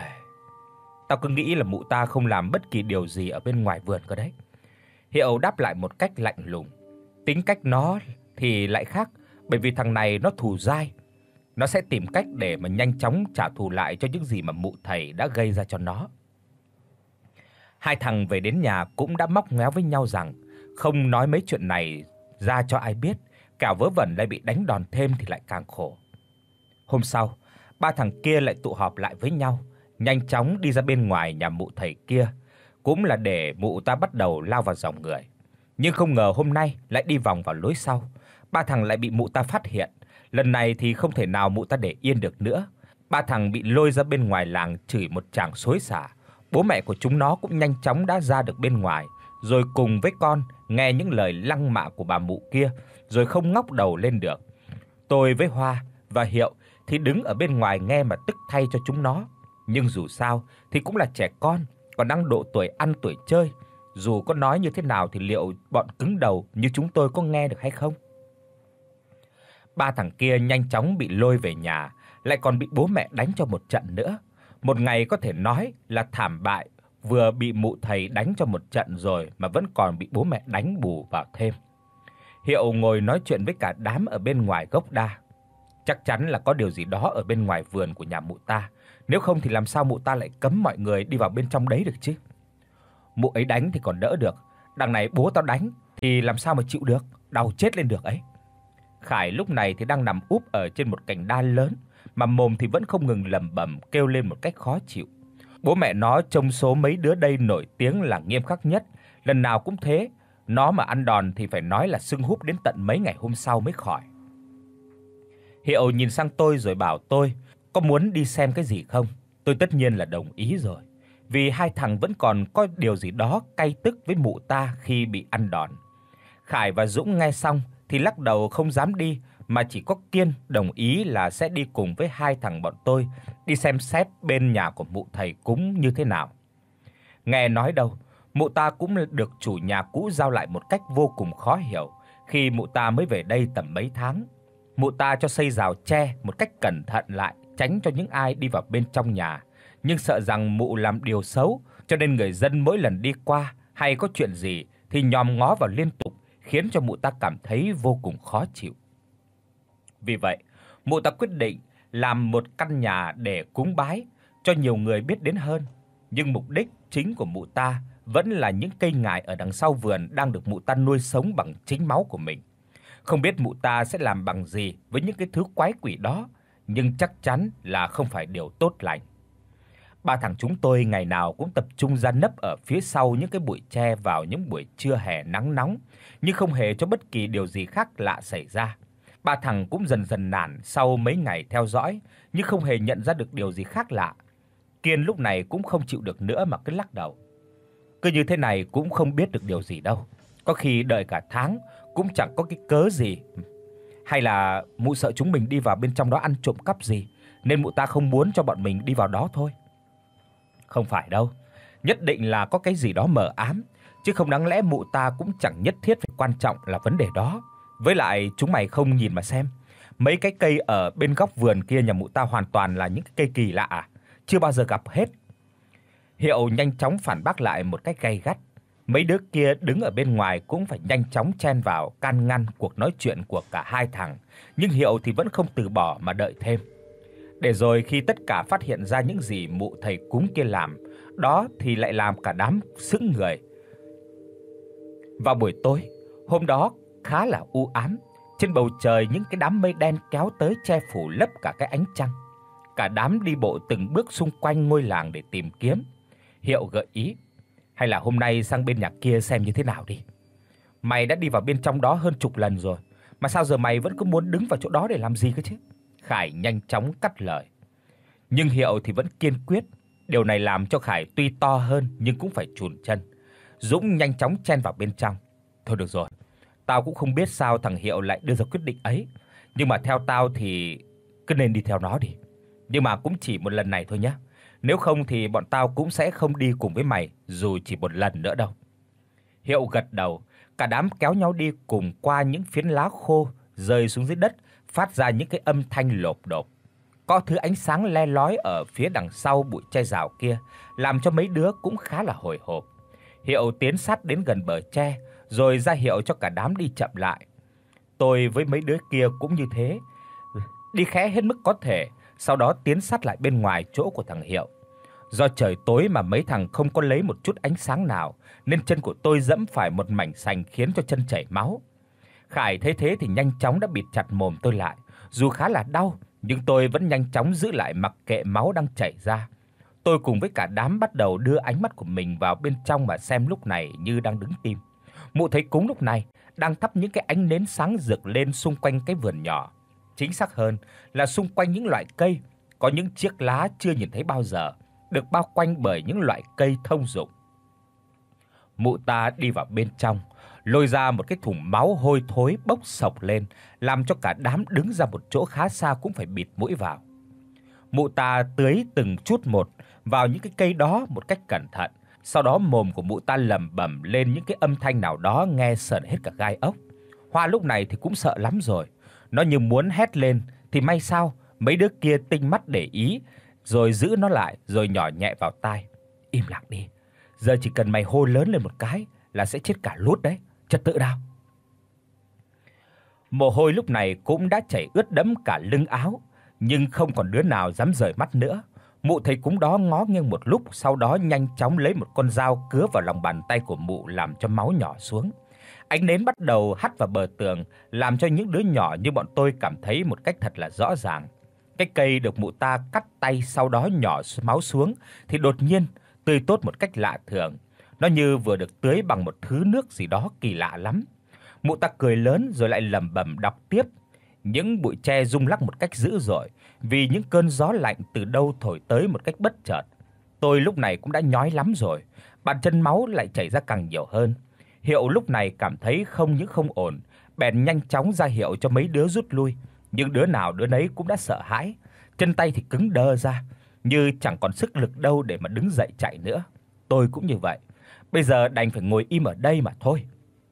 Tao cứ nghĩ là mụ ta không làm bất kỳ điều gì ở bên ngoài vườn cơ đấy. Hiệu đáp lại một cách lạnh lùng. Tính cách nó thì lại khác, bởi vì thằng này nó thù dai. Nó sẽ tìm cách để mà nhanh chóng trả thù lại cho những gì mà mụ thầy đã gây ra cho nó. Hai thằng về đến nhà cũng đã móc méo với nhau rằng không nói mấy chuyện này ra cho ai biết, kẻo vớ vẩn lại bị đánh đòn thêm thì lại càng khổ. Hôm sau, ba thằng kia lại tụ họp lại với nhau, nhanh chóng đi ra bên ngoài nhà mụ thầy kia, cũng là để mụ ta bắt đầu lao vào dòng người. Nhưng không ngờ hôm nay lại đi vòng vào lối sau, ba thằng lại bị mụ ta phát hiện. Lần này thì không thể nào mụ ta để yên được nữa. Ba thằng bị lôi ra bên ngoài làng chửi một tràng xối xả. Bố mẹ của chúng nó cũng nhanh chóng đã ra được bên ngoài, rồi cùng với con nghe những lời lăng mạ của bà mụ kia, rồi không ngóc đầu lên được. Tôi với Hoa và Hiệu thì đứng ở bên ngoài nghe mà tức thay cho chúng nó. Nhưng dù sao thì cũng là trẻ con, còn đang độ tuổi ăn tuổi chơi, dù có nói như thế nào thì liệu bọn cứng đầu như chúng tôi có nghe được hay không? Ba thằng kia nhanh chóng bị lôi về nhà, lại còn bị bố mẹ đánh cho một trận nữa. Một ngày có thể nói là thảm bại, vừa bị mụ thầy đánh cho một trận rồi mà vẫn còn bị bố mẹ đánh bù vào thêm. Hiệu ngồi nói chuyện với cả đám ở bên ngoài gốc đa. Chắc chắn là có điều gì đó ở bên ngoài vườn của nhà mụ ta, nếu không thì làm sao mụ ta lại cấm mọi người đi vào bên trong đấy được chứ? Mụ ấy đánh thì còn đỡ được, đằng này bố tao đánh thì làm sao mà chịu được, đau chết lên được ấy. Khải lúc này thì đang nằm úp ở trên một cành đa lớn, mà mồm thì vẫn không ngừng lẩm bẩm kêu lên một cách khó chịu. Bố mẹ nó trong số mấy đứa đây nổi tiếng là nghiêm khắc nhất, lần nào cũng thế, nó mà ăn đòn thì phải nói là sưng húp đến tận mấy ngày hôm sau mới khỏi. Hiệu nhìn sang tôi rồi bảo tôi có muốn đi xem cái gì không. Tôi tất nhiên là đồng ý rồi, vì hai thằng vẫn còn có điều gì đó cay tức với mụ ta khi bị ăn đòn. Khải và Dũng nghe xong thì lắc đầu không dám đi, mà chỉ có Kiên đồng ý là sẽ đi cùng với hai thằng bọn tôi đi xem xét bên nhà của mụ thầy cúng như thế nào. Nghe nói đâu, mụ ta cũng được chủ nhà cũ giao lại một cách vô cùng khó hiểu khi mụ ta mới về đây tầm mấy tháng. Mụ ta cho xây rào tre một cách cẩn thận lại, tránh cho những ai đi vào bên trong nhà, nhưng sợ rằng mụ làm điều xấu, cho nên người dân mỗi lần đi qua hay có chuyện gì thì nhòm ngó vào liên tục, khiến cho mụ ta cảm thấy vô cùng khó chịu. Vì vậy, mụ ta quyết định làm một căn nhà để cúng bái cho nhiều người biết đến hơn, nhưng mục đích chính của mụ ta vẫn là những cây ngải ở đằng sau vườn đang được mụ ta nuôi sống bằng chính máu của mình. Không biết mụ ta sẽ làm bằng gì với những cái thứ quái quỷ đó, nhưng chắc chắn là không phải điều tốt lành. Ba thằng chúng tôi ngày nào cũng tập trung ra nấp ở phía sau những cái bụi tre vào những buổi trưa hè nắng nóng, nhưng không hề cho bất kỳ điều gì khác lạ xảy ra. Ba thằng cũng dần dần nản sau mấy ngày theo dõi, nhưng không hề nhận ra được điều gì khác lạ. Kiên lúc này cũng không chịu được nữa mà cứ lắc đầu. Cứ như thế này cũng không biết được điều gì đâu. Có khi đợi cả tháng cũng chẳng có cái cớ gì. Hay là mụ sợ chúng mình đi vào bên trong đó ăn trộm cắp gì, nên mụ ta không muốn cho bọn mình đi vào đó thôi. Không phải đâu, nhất định là có cái gì đó mờ ám, chứ không đáng lẽ mụ ta cũng chẳng nhất thiết phải quan trọng là vấn đề đó. Với lại chúng mày không nhìn mà xem, mấy cái cây ở bên góc vườn kia nhà mụ ta hoàn toàn là những cái cây kỳ lạ à? chưa bao giờ gặp hết. Hiệu nhanh chóng phản bác lại một cách gay gắt. Mấy đứa kia đứng ở bên ngoài cũng phải nhanh chóng chen vào can ngăn cuộc nói chuyện của cả hai thằng, nhưng Hiệu thì vẫn không từ bỏ mà đợi thêm. Để rồi khi tất cả phát hiện ra những gì mụ thầy cúng kia làm, đó thì lại làm cả đám sững người. Vào buổi tối, hôm đó khá là u ám, trên bầu trời những cái đám mây đen kéo tới che phủ lấp cả cái ánh trăng. Cả đám đi bộ từng bước xung quanh ngôi làng để tìm kiếm. Hiệu gợi ý, hay là hôm nay sang bên nhà kia xem như thế nào đi. Mày đã đi vào bên trong đó hơn chục lần rồi, mà sao giờ mày vẫn cứ muốn đứng vào chỗ đó để làm gì cơ chứ? Khải nhanh chóng cắt lời. Nhưng Hiệu thì vẫn kiên quyết. Điều này làm cho Khải tuy to hơn nhưng cũng phải chùn chân. Dũng nhanh chóng chen vào bên trong. Thôi được rồi, tao cũng không biết sao thằng Hiệu lại đưa ra quyết định ấy, nhưng mà theo tao thì cứ nên đi theo nó đi. Nhưng mà cũng chỉ một lần này thôi nhé. Nếu không thì bọn tao cũng sẽ không đi cùng với mày dù chỉ một lần nữa đâu. Hiệu gật đầu, cả đám kéo nhau đi cùng qua những phiến lá khô rơi xuống dưới đất, phát ra những cái âm thanh lộp độp. Có thứ ánh sáng le lói ở phía đằng sau bụi tre rào kia, làm cho mấy đứa cũng khá là hồi hộp. Hiệu tiến sát đến gần bờ tre, rồi ra hiệu cho cả đám đi chậm lại. Tôi với mấy đứa kia cũng như thế, đi khẽ hết mức có thể, sau đó tiến sát lại bên ngoài chỗ của thằng Hiệu. Do trời tối mà mấy thằng không có lấy một chút ánh sáng nào, nên chân của tôi dẫm phải một mảnh sành khiến cho chân chảy máu. Khải thấy thế thì nhanh chóng đã bịt chặt mồm tôi lại, dù khá là đau, nhưng tôi vẫn nhanh chóng giữ lại mặc kệ máu đang chảy ra. Tôi cùng với cả đám bắt đầu đưa ánh mắt của mình vào bên trong mà xem lúc này như đang đứng tim. Mụ thầy cúng lúc này đang thắp những cái ánh nến sáng rực lên xung quanh cái vườn nhỏ. Chính xác hơn là xung quanh những loại cây có những chiếc lá chưa nhìn thấy bao giờ, được bao quanh bởi những loại cây thông dụng. Mụ ta đi vào bên trong, lôi ra một cái thùng máu hôi thối bốc sộc lên, làm cho cả đám đứng ra một chỗ khá xa cũng phải bịt mũi vào. Mụ ta tưới từng chút một vào những cái cây đó một cách cẩn thận, sau đó mồm của mụ ta lẩm bẩm lên những cái âm thanh nào đó nghe sởn hết cả gai ốc. Hoa lúc này thì cũng sợ lắm rồi, nó như muốn hét lên thì may sao mấy đứa kia tinh mắt để ý, rồi giữ nó lại rồi nhỏ nhẹ vào tai. Im lặng đi, giờ chỉ cần mày hô lớn lên một cái là sẽ chết cả lút đấy, trật tự nào. Mồ hôi lúc này cũng đã chảy ướt đẫm cả lưng áo, nhưng không còn đứa nào dám rời mắt nữa. Mụ thầy cúng đó ngó nghiêng một lúc, sau đó nhanh chóng lấy một con dao cứa vào lòng bàn tay của mụ làm cho máu nhỏ xuống. Ánh nến bắt đầu hắt vào bờ tường, làm cho những đứa nhỏ như bọn tôi cảm thấy một cách thật là rõ ràng. Cái cây được mụ ta cắt tay sau đó nhỏ máu xuống thì đột nhiên tươi tốt một cách lạ thường. Nó như vừa được tưới bằng một thứ nước gì đó kỳ lạ lắm. Mụ ta cười lớn rồi lại lẩm bẩm đọc tiếp. Những bụi tre rung lắc một cách dữ dội vì những cơn gió lạnh từ đâu thổi tới một cách bất chợt. Tôi lúc này cũng đã nhói lắm rồi, bàn chân máu lại chảy ra càng nhiều hơn. Hiệu lúc này cảm thấy không những không ổn, bèn nhanh chóng ra hiệu cho mấy đứa rút lui, nhưng đứa nào đứa nấy cũng đã sợ hãi, chân tay thì cứng đơ ra, như chẳng còn sức lực đâu để mà đứng dậy chạy nữa. Tôi cũng như vậy, bây giờ đành phải ngồi im ở đây mà thôi.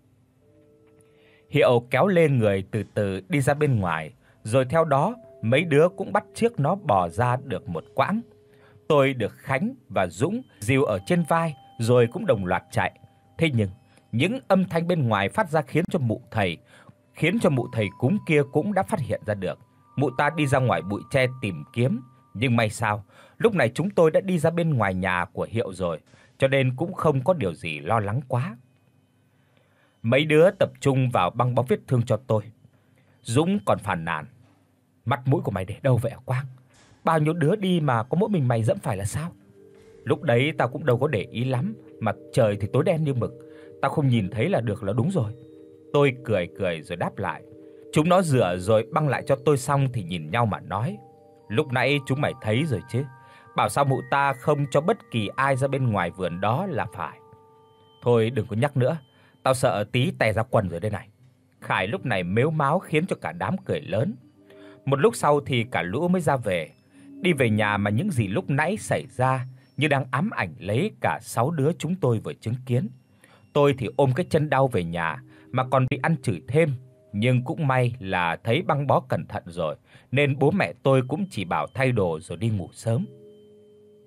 Hiệu kéo lên người từ từ đi ra bên ngoài, rồi theo đó mấy đứa cũng bắt chước nó bò ra được một quãng. Tôi được Khánh và Dũng dìu ở trên vai rồi cũng đồng loạt chạy. Thế nhưng những âm thanh bên ngoài phát ra khiến cho mụ thầy, khiến cho mụ thầy cúng kia cũng đã phát hiện ra được. Mụ ta đi ra ngoài bụi tre tìm kiếm, nhưng may sao, lúc này chúng tôi đã đi ra bên ngoài nhà của Hiệu rồi, cho nên cũng không có điều gì lo lắng quá. Mấy đứa tập trung vào băng bó vết thương cho tôi. Dũng còn phàn nàn: "Mặt mũi của mày để đâu vậy hả Quang? Bao nhiêu đứa đi mà có mỗi mình mày dẫm phải là sao?" Lúc đấy tao cũng đâu có để ý lắm, mà trời thì tối đen như mực, tao không nhìn thấy là được là đúng rồi. Tôi cười cười rồi đáp lại. Chúng nó rửa rồi băng lại cho tôi xong thì nhìn nhau mà nói: "Lúc nãy chúng mày thấy rồi chứ, bảo sao mụ ta không cho bất kỳ ai ra bên ngoài vườn đó là phải." Thôi đừng có nhắc nữa, tao sợ tí tè ra quần rồi đây này. Khải lúc này mếu máo khiến cho cả đám cười lớn. Một lúc sau thì cả lũ mới ra về. Đi về nhà mà những gì lúc nãy xảy ra như đang ám ảnh lấy cả sáu đứa chúng tôi vừa chứng kiến. Tôi thì ôm cái chân đau về nhà mà còn bị ăn chửi thêm, nhưng cũng may là thấy băng bó cẩn thận rồi, nên bố mẹ tôi cũng chỉ bảo thay đồ rồi đi ngủ sớm.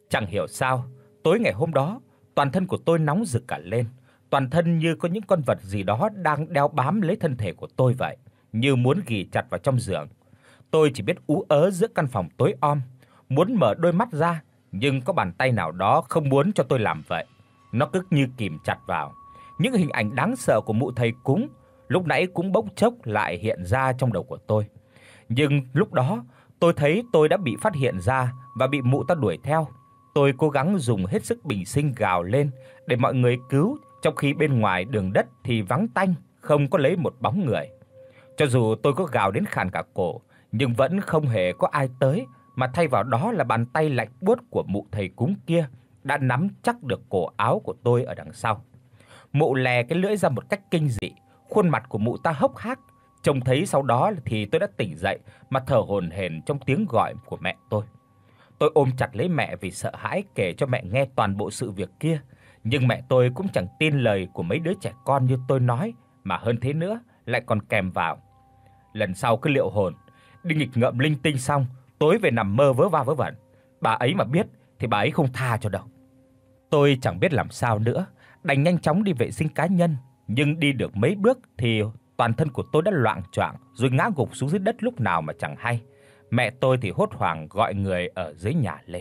Chẳng hiểu sao, tối ngày hôm đó, toàn thân của tôi nóng rực cả lên, toàn thân như có những con vật gì đó đang đeo bám lấy thân thể của tôi vậy, như muốn ghì chặt vào trong giường. Tôi chỉ biết ú ớ giữa căn phòng tối om, muốn mở đôi mắt ra, nhưng có bàn tay nào đó không muốn cho tôi làm vậy. Nó cứ như kìm chặt vào. Những hình ảnh đáng sợ của mụ thầy cúng lúc nãy cũng bỗng chốc lại hiện ra trong đầu của tôi. Nhưng lúc đó, tôi thấy tôi đã bị phát hiện ra và bị mụ ta đuổi theo. Tôi cố gắng dùng hết sức bình sinh gào lên để mọi người cứu, trong khi bên ngoài đường đất thì vắng tanh, không có lấy một bóng người. Cho dù tôi có gào đến khàn cả cổ, nhưng vẫn không hề có ai tới, mà thay vào đó là bàn tay lạnh buốt của mụ thầy cúng kia đã nắm chắc được cổ áo của tôi ở đằng sau. Mụ lè cái lưỡi ra một cách kinh dị, khuôn mặt của mụ ta hốc hác. Trông thấy sau đó thì tôi đã tỉnh dậy mà thở hổn hển trong tiếng gọi của mẹ tôi. Tôi ôm chặt lấy mẹ vì sợ hãi kể cho mẹ nghe toàn bộ sự việc kia, nhưng mẹ tôi cũng chẳng tin lời của mấy đứa trẻ con như tôi nói, mà hơn thế nữa lại còn kèm vào. Lần sau cứ liệu hồn, đi nghịch ngợm linh tinh xong, tối về nằm mơ vớ va vớ vẩn, bà ấy mà biết thì bà ấy không tha cho đâu. Tôi chẳng biết làm sao nữa, đành nhanh chóng đi vệ sinh cá nhân, nhưng đi được mấy bước thì toàn thân của tôi đã loạng choạng rồi ngã gục xuống dưới đất lúc nào mà chẳng hay. Mẹ tôi thì hốt hoảng gọi người ở dưới nhà lên.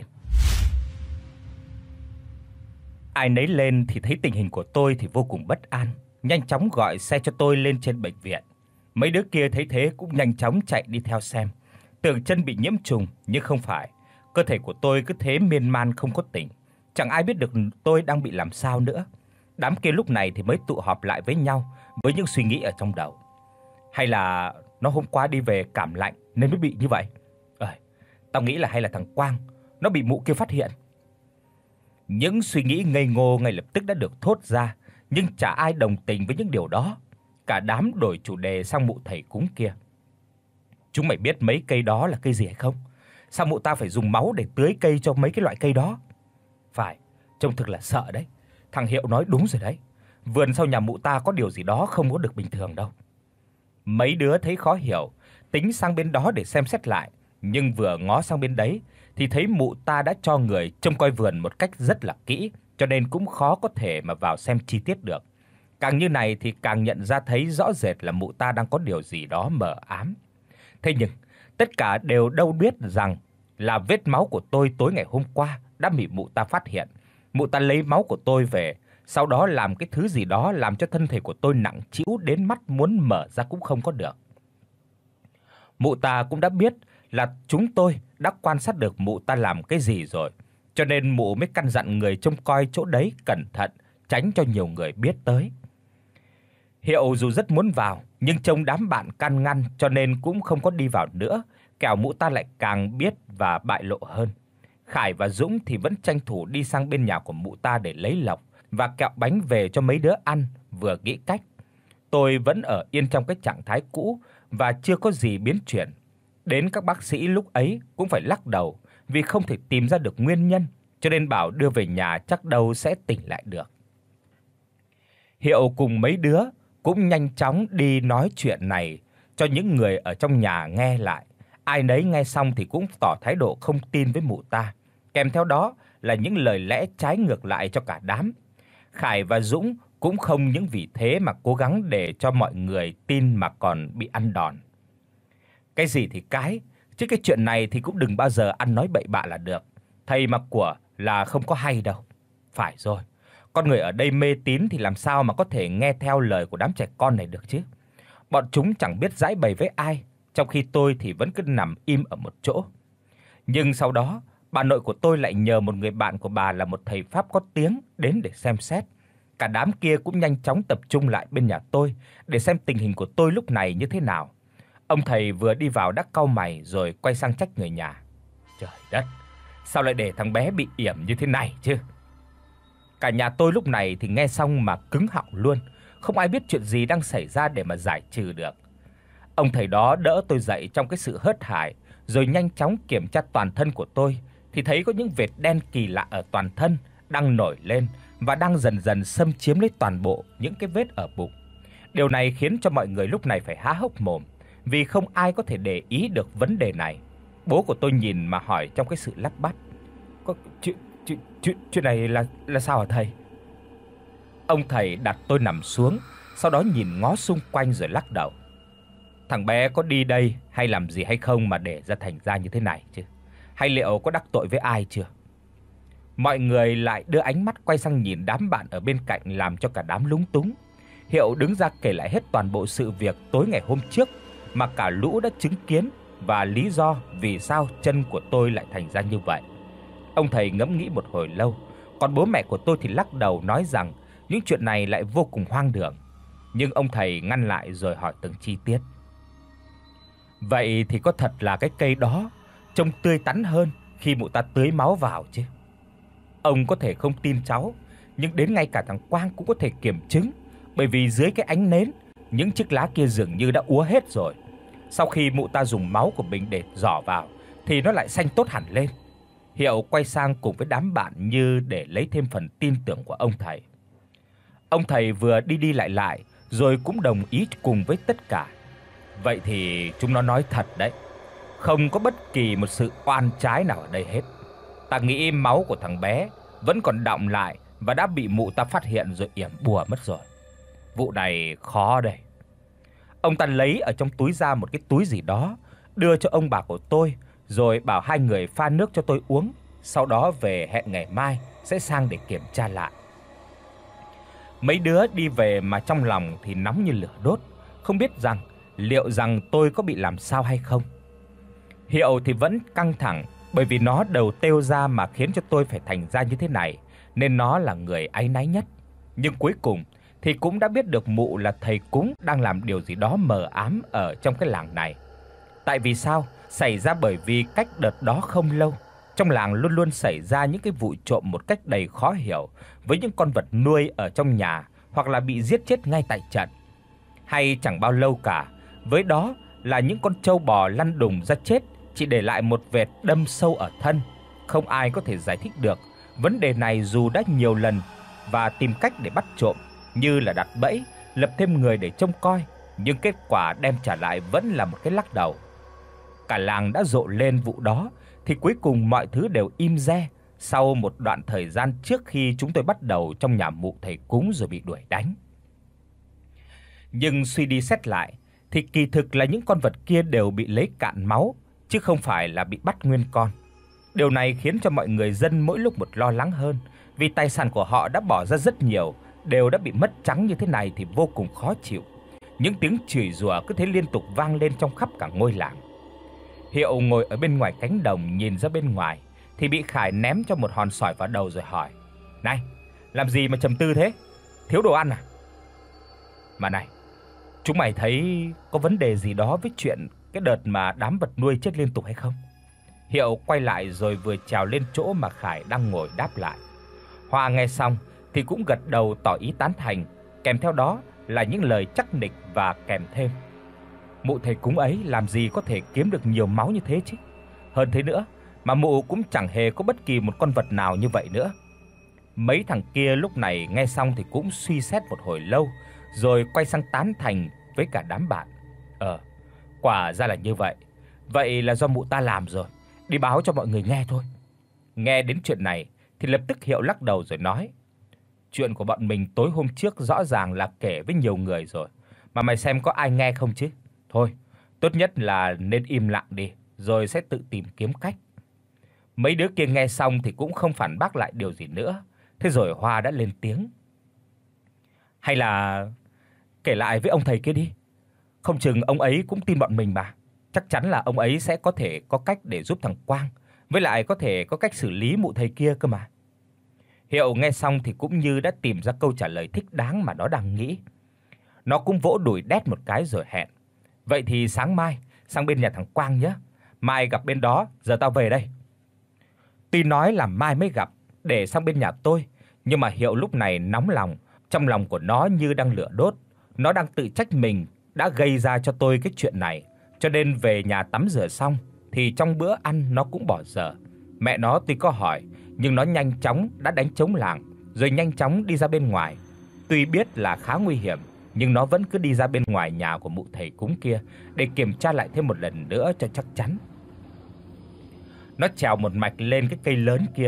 Ai nấy lên thì thấy tình hình của tôi thì vô cùng bất an, nhanh chóng gọi xe cho tôi lên trên bệnh viện. Mấy đứa kia thấy thế cũng nhanh chóng chạy đi theo xem. Tưởng chân bị nhiễm trùng nhưng không phải, cơ thể của tôi cứ thế miên man không có tỉnh, chẳng ai biết được tôi đang bị làm sao nữa. Đám kia lúc này thì mới tụ họp lại với nhau với những suy nghĩ ở trong đầu. Hay là nó hôm qua đi về cảm lạnh nên mới bị như vậy? Ờ, tao nghĩ là hay là thằng Quang nó bị mụ kia phát hiện. Những suy nghĩ ngây ngô ngay lập tức đã được thốt ra, nhưng chả ai đồng tình với những điều đó. Cả đám đổi chủ đề sang mụ thầy cúng kia. Chúng mày biết mấy cây đó là cây gì hay không? Sao mụ ta phải dùng máu để tưới cây cho mấy cái loại cây đó? Phải, trông thực là sợ đấy. Thằng Hiệu nói đúng rồi đấy. Vườn sau nhà mụ ta có điều gì đó không có được bình thường đâu. Mấy đứa thấy khó hiểu, tính sang bên đó để xem xét lại, nhưng vừa ngó sang bên đấy thì thấy mụ ta đã cho người trông coi vườn một cách rất là kỹ, cho nên cũng khó có thể mà vào xem chi tiết được. Càng như này thì càng nhận ra thấy rõ rệt là mụ ta đang có điều gì đó mờ ám. Thế nhưng tất cả đều đâu biết rằng là vết máu của tôi tối ngày hôm qua đã bị mụ ta phát hiện. Mụ ta lấy máu của tôi về, sau đó làm cái thứ gì đó làm cho thân thể của tôi nặng trĩu đến mắt muốn mở ra cũng không có được. Mụ ta cũng đã biết là chúng tôi đã quan sát được mụ ta làm cái gì rồi, cho nên mụ mới căn dặn người trông coi chỗ đấy cẩn thận, tránh cho nhiều người biết tới. Hiệu dù rất muốn vào, nhưng trông đám bạn can ngăn cho nên cũng không có đi vào nữa, kẻo mụ ta lại càng biết và bại lộ hơn. Khải và Dũng thì vẫn tranh thủ đi sang bên nhà của mụ ta để lấy lộc và kẹo bánh về cho mấy đứa ăn, vừa nghĩ cách. Tôi vẫn ở yên trong cái trạng thái cũ và chưa có gì biến chuyển. Đến các bác sĩ lúc ấy cũng phải lắc đầu vì không thể tìm ra được nguyên nhân, cho nên bảo đưa về nhà chắc đâu sẽ tỉnh lại được. Hiệu cùng mấy đứa cũng nhanh chóng đi nói chuyện này cho những người ở trong nhà nghe lại. Ai nấy nghe xong thì cũng tỏ thái độ không tin với mụ ta, kèm theo đó là những lời lẽ trái ngược lại cho cả đám. Khải và Dũng cũng không những vì thế mà cố gắng để cho mọi người tin mà còn bị ăn đòn. Cái gì thì cái, chứ cái chuyện này thì cũng đừng bao giờ ăn nói bậy bạ là được. Thầy mặc của là không có hay đâu. Phải rồi, con người ở đây mê tín thì làm sao mà có thể nghe theo lời của đám trẻ con này được chứ. Bọn chúng chẳng biết giãi bày với ai, trong khi tôi thì vẫn cứ nằm im ở một chỗ. Nhưng sau đó, bà nội của tôi lại nhờ một người bạn của bà là một thầy pháp có tiếng đến để xem xét. Cả đám kia cũng nhanh chóng tập trung lại bên nhà tôi để xem tình hình của tôi lúc này như thế nào. Ông thầy vừa đi vào đã cau mày rồi quay sang trách người nhà. Trời đất, sao lại để thằng bé bị yểm như thế này chứ? Cả nhà tôi lúc này thì nghe xong mà cứng họng luôn, không ai biết chuyện gì đang xảy ra để mà giải trừ được. Ông thầy đó đỡ tôi dậy trong cái sự hớt hải, rồi nhanh chóng kiểm tra toàn thân của tôi thì thấy có những vệt đen kỳ lạ ở toàn thân đang nổi lên và đang dần dần xâm chiếm lấy toàn bộ những cái vết ở bụng. Điều này khiến cho mọi người lúc này phải há hốc mồm, vì không ai có thể để ý được vấn đề này. Bố của tôi nhìn mà hỏi trong cái sự lắp bắp. Có chuyện Chuyện chuyện chuyện này là là sao hả thầy? Ông thầy đặt tôi nằm xuống, sau đó nhìn ngó xung quanh rồi lắc đầu. Thằng bé có đi đây hay làm gì hay không mà để ra thành ra như thế này chứ? Hay liệu có đắc tội với ai chưa? Mọi người lại đưa ánh mắt quay sang nhìn đám bạn ở bên cạnh, làm cho cả đám lúng túng. Hiệu đứng ra kể lại hết toàn bộ sự việc tối ngày hôm trước mà cả lũ đã chứng kiến và lý do vì sao chân của tôi lại thành ra như vậy. Ông thầy ngẫm nghĩ một hồi lâu, còn bố mẹ của tôi thì lắc đầu nói rằng những chuyện này lại vô cùng hoang đường. Nhưng ông thầy ngăn lại rồi hỏi từng chi tiết. Vậy thì có thật là cái cây đó trông tươi tắn hơn khi mụ ta tưới máu vào chứ? Ông có thể không tin cháu, nhưng đến ngay cả thằng Quang cũng có thể kiểm chứng, bởi vì dưới cái ánh nến, những chiếc lá kia dường như đã úa hết rồi. Sau khi mụ ta dùng máu của mình để rỏ vào thì nó lại xanh tốt hẳn lên. Hiệu quay sang cùng với đám bạn như để lấy thêm phần tin tưởng của ông thầy. Ông thầy vừa đi đi lại lại rồi cũng đồng ý cùng với tất cả. Vậy thì chúng nó nói thật đấy, không có bất kỳ một sự oan trái nào ở đây hết. Ta nghĩ máu của thằng bé vẫn còn đọng lại và đã bị mụ ta phát hiện rồi yểm bùa mất rồi. Vụ này khó đây. Ông ta lấy ở trong túi ra một cái túi gì đó, đưa cho ông bà của tôi, rồi bảo hai người pha nước cho tôi uống, sau đó về hẹn ngày mai sẽ sang để kiểm tra lại. Mấy đứa đi về mà trong lòng thì nóng như lửa đốt, không biết rằng liệu rằng tôi có bị làm sao hay không. Hiệu thì vẫn căng thẳng, bởi vì nó đầu têu ra mà khiến cho tôi phải thành ra như thế này, nên nó là người áy náy nhất. Nhưng cuối cùng thì cũng đã biết được mụ là thầy cúng đang làm điều gì đó mờ ám ở trong cái làng này. Tại vì sao? Xảy ra bởi vì cách đợt đó không lâu, trong làng luôn luôn xảy ra những cái vụ trộm một cách đầy khó hiểu với những con vật nuôi ở trong nhà, hoặc là bị giết chết ngay tại trận. Hay chẳng bao lâu cả, với đó là những con trâu bò lăn đùng ra chết, chỉ để lại một vệt đâm sâu ở thân. Không ai có thể giải thích được vấn đề này dù đã nhiều lần và tìm cách để bắt trộm, như là đặt bẫy, lập thêm người để trông coi, nhưng kết quả đem trả lại vẫn là một cái lắc đầu. Cả làng đã rộ lên vụ đó thì cuối cùng mọi thứ đều im re sau một đoạn thời gian trước khi chúng tôi bắt đầu trong nhà mụ thầy cúng rồi bị đuổi đánh. Nhưng suy đi xét lại thì kỳ thực là những con vật kia đều bị lấy cạn máu chứ không phải là bị bắt nguyên con. Điều này khiến cho mọi người dân mỗi lúc một lo lắng hơn, vì tài sản của họ đã bỏ ra rất nhiều đều đã bị mất trắng như thế này thì vô cùng khó chịu. Những tiếng chửi rủa cứ thế liên tục vang lên trong khắp cả ngôi làng. Hiệu ngồi ở bên ngoài cánh đồng nhìn ra bên ngoài thì bị Khải ném cho một hòn sỏi vào đầu rồi hỏi: "Này, làm gì mà trầm tư thế? Thiếu đồ ăn à? Mà này, chúng mày thấy có vấn đề gì đó với chuyện cái đợt mà đám vật nuôi chết liên tục hay không?" Hiệu quay lại rồi vừa trèo lên chỗ mà Khải đang ngồi đáp lại. Hoa nghe xong thì cũng gật đầu tỏ ý tán thành, kèm theo đó là những lời chắc nịch và kèm thêm: "Mụ thầy cúng ấy làm gì có thể kiếm được nhiều máu như thế chứ? Hơn thế nữa, mà mụ cũng chẳng hề có bất kỳ một con vật nào như vậy nữa." Mấy thằng kia lúc này nghe xong thì cũng suy xét một hồi lâu, rồi quay sang tán thành với cả đám bạn. Ờ, quả ra là như vậy. Vậy là do mụ ta làm rồi, đi báo cho mọi người nghe thôi. Nghe đến chuyện này thì lập tức Hiệu lắc đầu rồi nói: "Chuyện của bọn mình tối hôm trước rõ ràng là kể với nhiều người rồi, mà mày xem có ai nghe không chứ? Thôi, tốt nhất là nên im lặng đi, rồi sẽ tự tìm kiếm cách." Mấy đứa kia nghe xong thì cũng không phản bác lại điều gì nữa. Thế rồi Hoa đã lên tiếng: "Hay là kể lại với ông thầy kia đi. Không chừng ông ấy cũng tin bọn mình mà. Chắc chắn là ông ấy sẽ có thể có cách để giúp thằng Quang, với lại có thể có cách xử lý mụ thầy kia cơ mà." Hiệu nghe xong thì cũng như đã tìm ra câu trả lời thích đáng mà nó đang nghĩ. Nó cũng vỗ đùi đét một cái rồi hẹn: "Vậy thì sáng mai sang bên nhà thằng Quang nhé. Mai gặp bên đó, giờ tao về đây." Tuy nói là mai mới gặp để sang bên nhà tôi, nhưng mà Hiệu lúc này nóng lòng, trong lòng của nó như đang lửa đốt. Nó đang tự trách mình đã gây ra cho tôi cái chuyện này, cho nên về nhà tắm rửa xong thì trong bữa ăn nó cũng bỏ dở. Mẹ nó tuy có hỏi, nhưng nó nhanh chóng đã đánh trống làng, rồi nhanh chóng đi ra bên ngoài. Tuy biết là khá nguy hiểm, nhưng nó vẫn cứ đi ra bên ngoài nhà của mụ thầy cúng kia để kiểm tra lại thêm một lần nữa cho chắc chắn. Nó trèo một mạch lên cái cây lớn kia,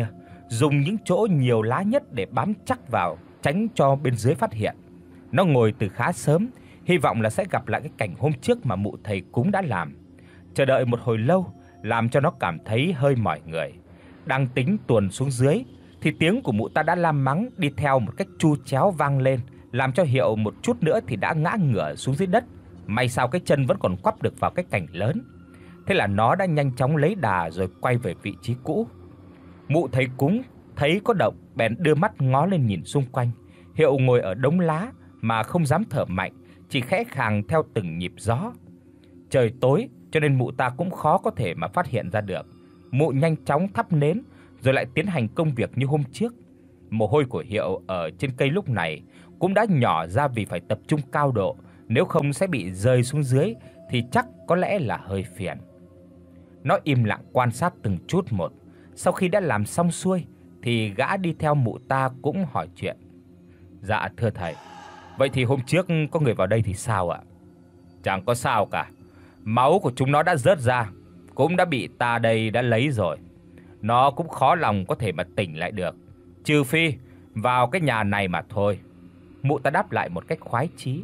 dùng những chỗ nhiều lá nhất để bám chắc vào, tránh cho bên dưới phát hiện. Nó ngồi từ khá sớm, hy vọng là sẽ gặp lại cái cảnh hôm trước mà mụ thầy cúng đã làm. Chờ đợi một hồi lâu làm cho nó cảm thấy hơi mỏi người. Đang tính tuồn xuống dưới thì tiếng của mụ ta đã la mắng đi theo một cách chu chéo vang lên, làm cho Hiệu một chút nữa thì đã ngã ngửa xuống dưới đất. May sao cái chân vẫn còn quắp được vào cái cành lớn. Thế là nó đã nhanh chóng lấy đà rồi quay về vị trí cũ. Mụ thầy cúng thấy có động bèn đưa mắt ngó lên nhìn xung quanh. Hiệu ngồi ở đống lá mà không dám thở mạnh, chỉ khẽ khàng theo từng nhịp gió. Trời tối cho nên mụ ta cũng khó có thể mà phát hiện ra được. Mụ nhanh chóng thắp nến rồi lại tiến hành công việc như hôm trước. Mồ hôi của Hiệu ở trên cây lúc này cũng đã nhỏ ra vì phải tập trung cao độ, nếu không sẽ bị rơi xuống dưới thì chắc có lẽ là hơi phiền. Nó im lặng quan sát từng chút một. Sau khi đã làm xong xuôi thì gã đi theo mụ ta cũng hỏi chuyện. Dạ thưa thầy, vậy thì hôm trước có người vào đây thì sao ạ? Chẳng có sao cả. Máu của chúng nó đã rớt ra, cũng đã bị ta đây đã lấy rồi. Nó cũng khó lòng có thể mà tỉnh lại được, trừ phi vào cái nhà này mà thôi. Mụ ta đáp lại một cách khoái chí.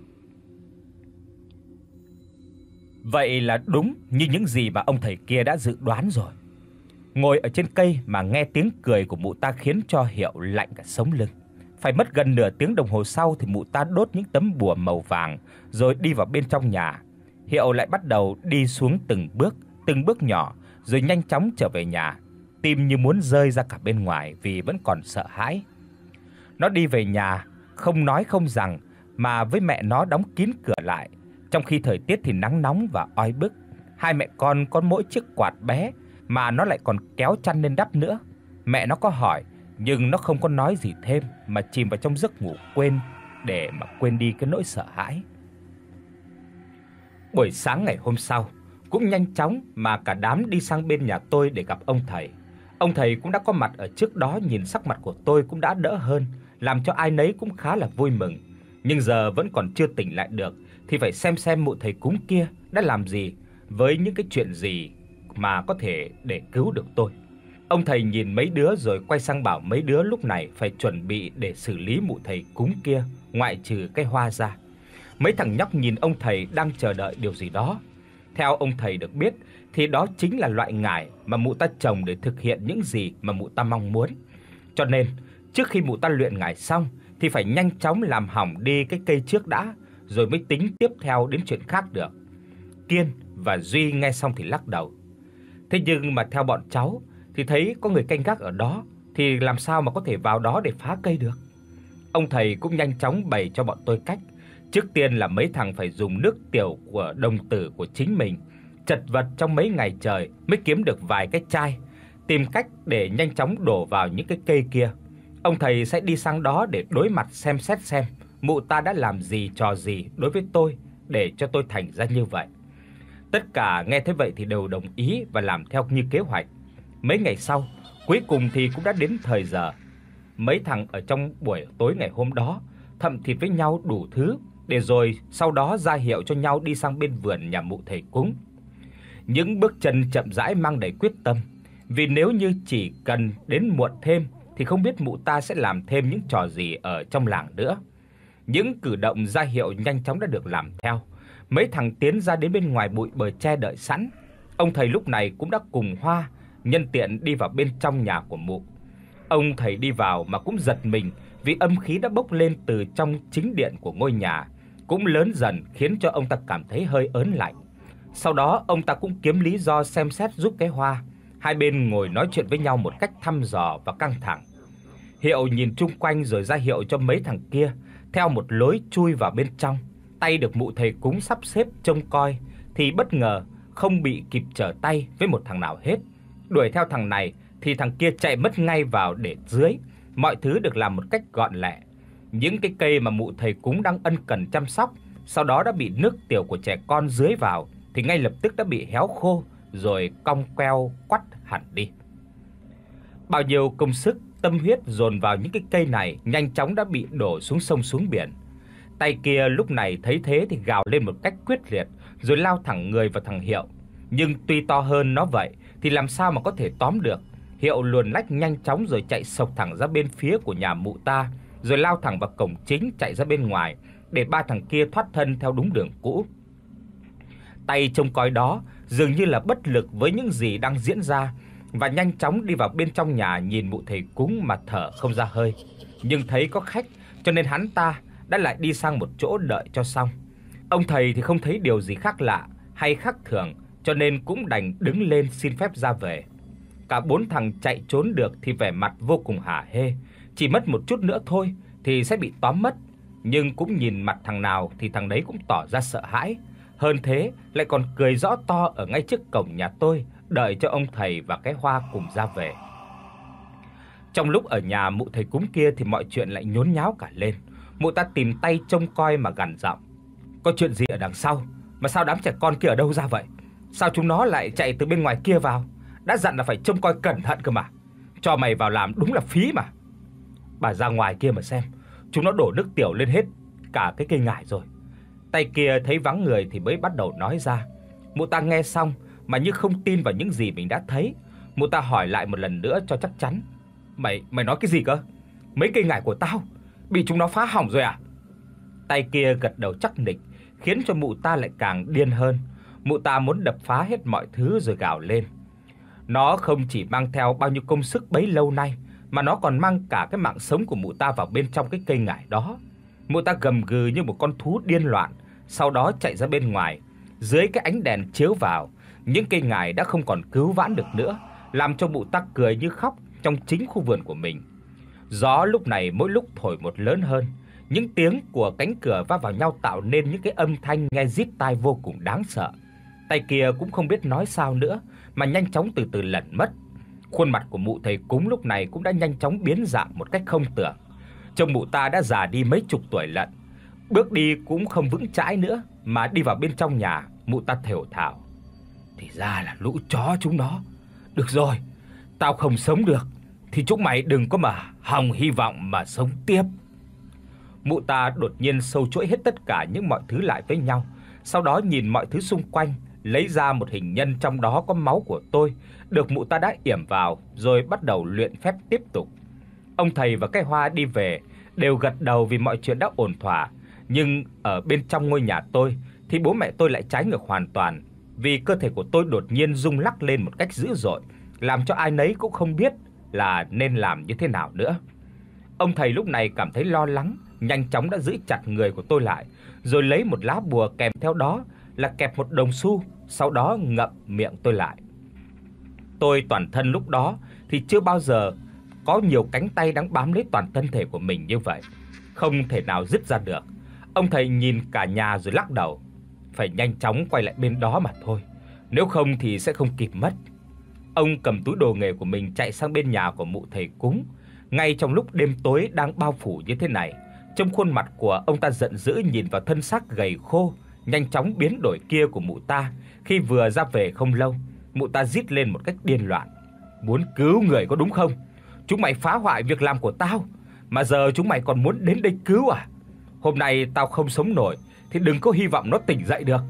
Vậy là đúng như những gì mà ông thầy kia đã dự đoán rồi. Ngồi ở trên cây mà nghe tiếng cười của mụ ta khiến cho Hiệu lạnh cả sống lưng. Phải mất gần nửa tiếng đồng hồ sau thì mụ ta đốt những tấm bùa màu vàng rồi đi vào bên trong nhà. Hiệu lại bắt đầu đi xuống từng bước, từng bước nhỏ rồi nhanh chóng trở về nhà, tim như muốn rơi ra cả bên ngoài vì vẫn còn sợ hãi. Nó đi về nhà không nói không rằng mà với mẹ nó đóng kín cửa lại, trong khi thời tiết thì nắng nóng và oi bức. Hai mẹ con có mỗi chiếc quạt bé mà nó lại còn kéo chăn lên đắp nữa. Mẹ nó có hỏi nhưng nó không có nói gì thêm mà chìm vào trong giấc ngủ quên để mà quên đi cái nỗi sợ hãi. Buổi sáng ngày hôm sau, cũng nhanh chóng mà cả đám đi sang bên nhà tôi để gặp ông thầy. Ông thầy cũng đã có mặt ở trước đó, nhìn sắc mặt của tôi cũng đã đỡ hơn, làm cho ai nấy cũng khá là vui mừng. Nhưng giờ vẫn còn chưa tỉnh lại được thì phải xem xem mụ thầy cúng kia đã làm gì, với những cái chuyện gì mà có thể để cứu được tôi. Ông thầy nhìn mấy đứa rồi quay sang bảo mấy đứa lúc này phải chuẩn bị để xử lý mụ thầy cúng kia, ngoại trừ cái hoa ra. Mấy thằng nhóc nhìn ông thầy đang chờ đợi điều gì đó. Theo ông thầy được biết thì đó chính là loại ngải mà mụ ta trồng để thực hiện những gì mà mụ ta mong muốn. Cho nên, trước khi mụ ta luyện ngải xong thì phải nhanh chóng làm hỏng đi cái cây trước đã, rồi mới tính tiếp theo đến chuyện khác được. Kiên và Duy nghe xong thì lắc đầu. Thế nhưng mà theo bọn cháu thì thấy có người canh gác ở đó thì làm sao mà có thể vào đó để phá cây được. Ông thầy cũng nhanh chóng bày cho bọn tôi cách. Trước tiên là mấy thằng phải dùng nước tiểu của đồng tử của chính mình, chật vật trong mấy ngày trời mới kiếm được vài cái chai, tìm cách để nhanh chóng đổ vào những cái cây kia. Ông thầy sẽ đi sang đó để đối mặt xem xét xem mụ ta đã làm gì trò gì đối với tôi để cho tôi thành ra như vậy. Tất cả nghe thế vậy thì đều đồng ý và làm theo như kế hoạch. Mấy ngày sau, cuối cùng thì cũng đã đến thời giờ. Mấy thằng ở trong buổi tối ngày hôm đó thậm thịt với nhau đủ thứ, để rồi sau đó ra hiệu cho nhau đi sang bên vườn nhà mụ thầy cúng. Những bước chân chậm rãi mang đầy quyết tâm, vì nếu như chỉ cần đến muộn thêm thì không biết mụ ta sẽ làm thêm những trò gì ở trong làng nữa. Những cử động ra hiệu nhanh chóng đã được làm theo. Mấy thằng tiến ra đến bên ngoài bụi bờ tre đợi sẵn. Ông thầy lúc này cũng đã cùng Hoa nhân tiện đi vào bên trong nhà của mụ. Ông thầy đi vào mà cũng giật mình vì âm khí đã bốc lên từ trong chính điện của ngôi nhà, cũng lớn dần khiến cho ông ta cảm thấy hơi ớn lạnh. Sau đó ông ta cũng kiếm lý do xem xét giúp cái Hoa. Hai bên ngồi nói chuyện với nhau một cách thăm dò và căng thẳng. Hiệu nhìn chung quanh rồi ra hiệu cho mấy thằng kia theo một lối chui vào bên trong. Tay được mụ thầy cúng sắp xếp trông coi thì bất ngờ không bị kịp trở tay với một thằng nào hết. Đuổi theo thằng này thì thằng kia chạy mất ngay vào để dưới. Mọi thứ được làm một cách gọn lẹ. Những cái cây mà mụ thầy cúng đang ân cần chăm sóc, sau đó đã bị nước tiểu của trẻ con dưới vào thì ngay lập tức đã bị héo khô rồi cong queo quắt hẳn đi. Bao nhiêu công sức, tâm huyết dồn vào những cái cây này nhanh chóng đã bị đổ xuống sông xuống biển. Tay kia lúc này thấy thế thì gào lên một cách quyết liệt rồi lao thẳng người vào thằng Hiệu. Nhưng tuy to hơn nó vậy thì làm sao mà có thể tóm được. Hiệu luồn lách nhanh chóng rồi chạy sộc thẳng ra bên phía của nhà mụ ta, rồi lao thẳng vào cổng chính chạy ra bên ngoài để ba thằng kia thoát thân theo đúng đường cũ. Tay trông coi đó dường như là bất lực với những gì đang diễn ra và nhanh chóng đi vào bên trong nhà nhìn mụ thầy cúng mà thở không ra hơi. Nhưng thấy có khách cho nên hắn ta đã lại đi sang một chỗ đợi cho xong. Ông thầy thì không thấy điều gì khác lạ hay khác thường cho nên cũng đành đứng lên xin phép ra về. Cả bốn thằng chạy trốn được thì vẻ mặt vô cùng hả hê, chỉ mất một chút nữa thôi thì sẽ bị tóm mất, nhưng cũng nhìn mặt thằng nào thì thằng đấy cũng tỏ ra sợ hãi. Hơn thế, lại còn cười rõ to ở ngay trước cổng nhà tôi, đợi cho ông thầy và cái Hoa cùng ra về. Trong lúc ở nhà mụ thầy cúng kia thì mọi chuyện lại nhốn nháo cả lên. Mụ ta tìm tay trông coi mà gằn giọng: "Có chuyện gì ở đằng sau? Mà sao đám trẻ con kia ở đâu ra vậy? Sao chúng nó lại chạy từ bên ngoài kia vào? Đã dặn là phải trông coi cẩn thận cơ mà. Cho mày vào làm đúng là phí mà. Bà ra ngoài kia mà xem, chúng nó đổ nước tiểu lên hết cả cái cây ngải rồi." Tay kia thấy vắng người thì mới bắt đầu nói ra. Mụ ta nghe xong mà như không tin vào những gì mình đã thấy. Mụ ta hỏi lại một lần nữa cho chắc chắn: "Mày mày nói cái gì cơ? Mấy cây ngải của tao bị chúng nó phá hỏng rồi à?" Tay kia gật đầu chắc nịch, khiến cho mụ ta lại càng điên hơn. Mụ ta muốn đập phá hết mọi thứ rồi gào lên. Nó không chỉ mang theo bao nhiêu công sức bấy lâu nay, mà nó còn mang cả cái mạng sống của mụ ta vào bên trong cái cây ngải đó. Mụ ta gầm gừ như một con thú điên loạn, sau đó chạy ra bên ngoài. Dưới cái ánh đèn chiếu vào, những cây ngải đã không còn cứu vãn được nữa, làm cho mụ ta cười như khóc trong chính khu vườn của mình. Gió lúc này mỗi lúc thổi một lớn hơn, những tiếng của cánh cửa va vào nhau tạo nên những cái âm thanh nghe rít tai vô cùng đáng sợ. Tay kia cũng không biết nói sao nữa mà nhanh chóng từ từ lẩn mất. Khuôn mặt của mụ thầy cúng lúc này cũng đã nhanh chóng biến dạng một cách không tưởng. Trông mụ ta đã già đi mấy chục tuổi lận, bước đi cũng không vững chãi nữa mà đi vào bên trong nhà. Mụ ta thều thào: "Thì ra là lũ chó chúng nó. Được rồi, tao không sống được thì chúng mày đừng có mà hòng hy vọng mà sống tiếp." Mụ ta đột nhiên sâu chuỗi hết tất cả những mọi thứ lại với nhau, sau đó nhìn mọi thứ xung quanh, lấy ra một hình nhân trong đó có máu của tôi, được mụ ta đã yểm vào, rồi bắt đầu luyện phép tiếp tục. Ông thầy và cái Hoa đi về đều gật đầu vì mọi chuyện đã ổn thỏa, nhưng ở bên trong ngôi nhà tôi thì bố mẹ tôi lại trái ngược hoàn toàn, vì cơ thể của tôi đột nhiên rung lắc lên một cách dữ dội, làm cho ai nấy cũng không biết là nên làm như thế nào nữa. Ông thầy lúc này cảm thấy lo lắng, nhanh chóng đã giữ chặt người của tôi lại, rồi lấy một lá bùa kèm theo đó là kẹp một đồng xu, sau đó ngậm miệng tôi lại. Tôi toàn thân lúc đó thì chưa bao giờ có nhiều cánh tay đang bám lấy toàn thân thể của mình như vậy, không thể nào dứt ra được. Ông thầy nhìn cả nhà rồi lắc đầu: "Phải nhanh chóng quay lại bên đó mà thôi, nếu không thì sẽ không kịp mất." Ông cầm túi đồ nghề của mình chạy sang bên nhà của mụ thầy cúng. Ngay trong lúc đêm tối đang bao phủ như thế này, trong khuôn mặt của ông ta giận dữ nhìn vào thân xác gầy khô, nhanh chóng biến đổi kia của mụ ta khi vừa ra về không lâu. Mụ ta rít lên một cách điên loạn: "Muốn cứu người có đúng không? Chúng mày phá hoại việc làm của tao, mà giờ chúng mày còn muốn đến đây cứu à? Hôm nay tao không sống nổi thì đừng có hy vọng nó tỉnh dậy được."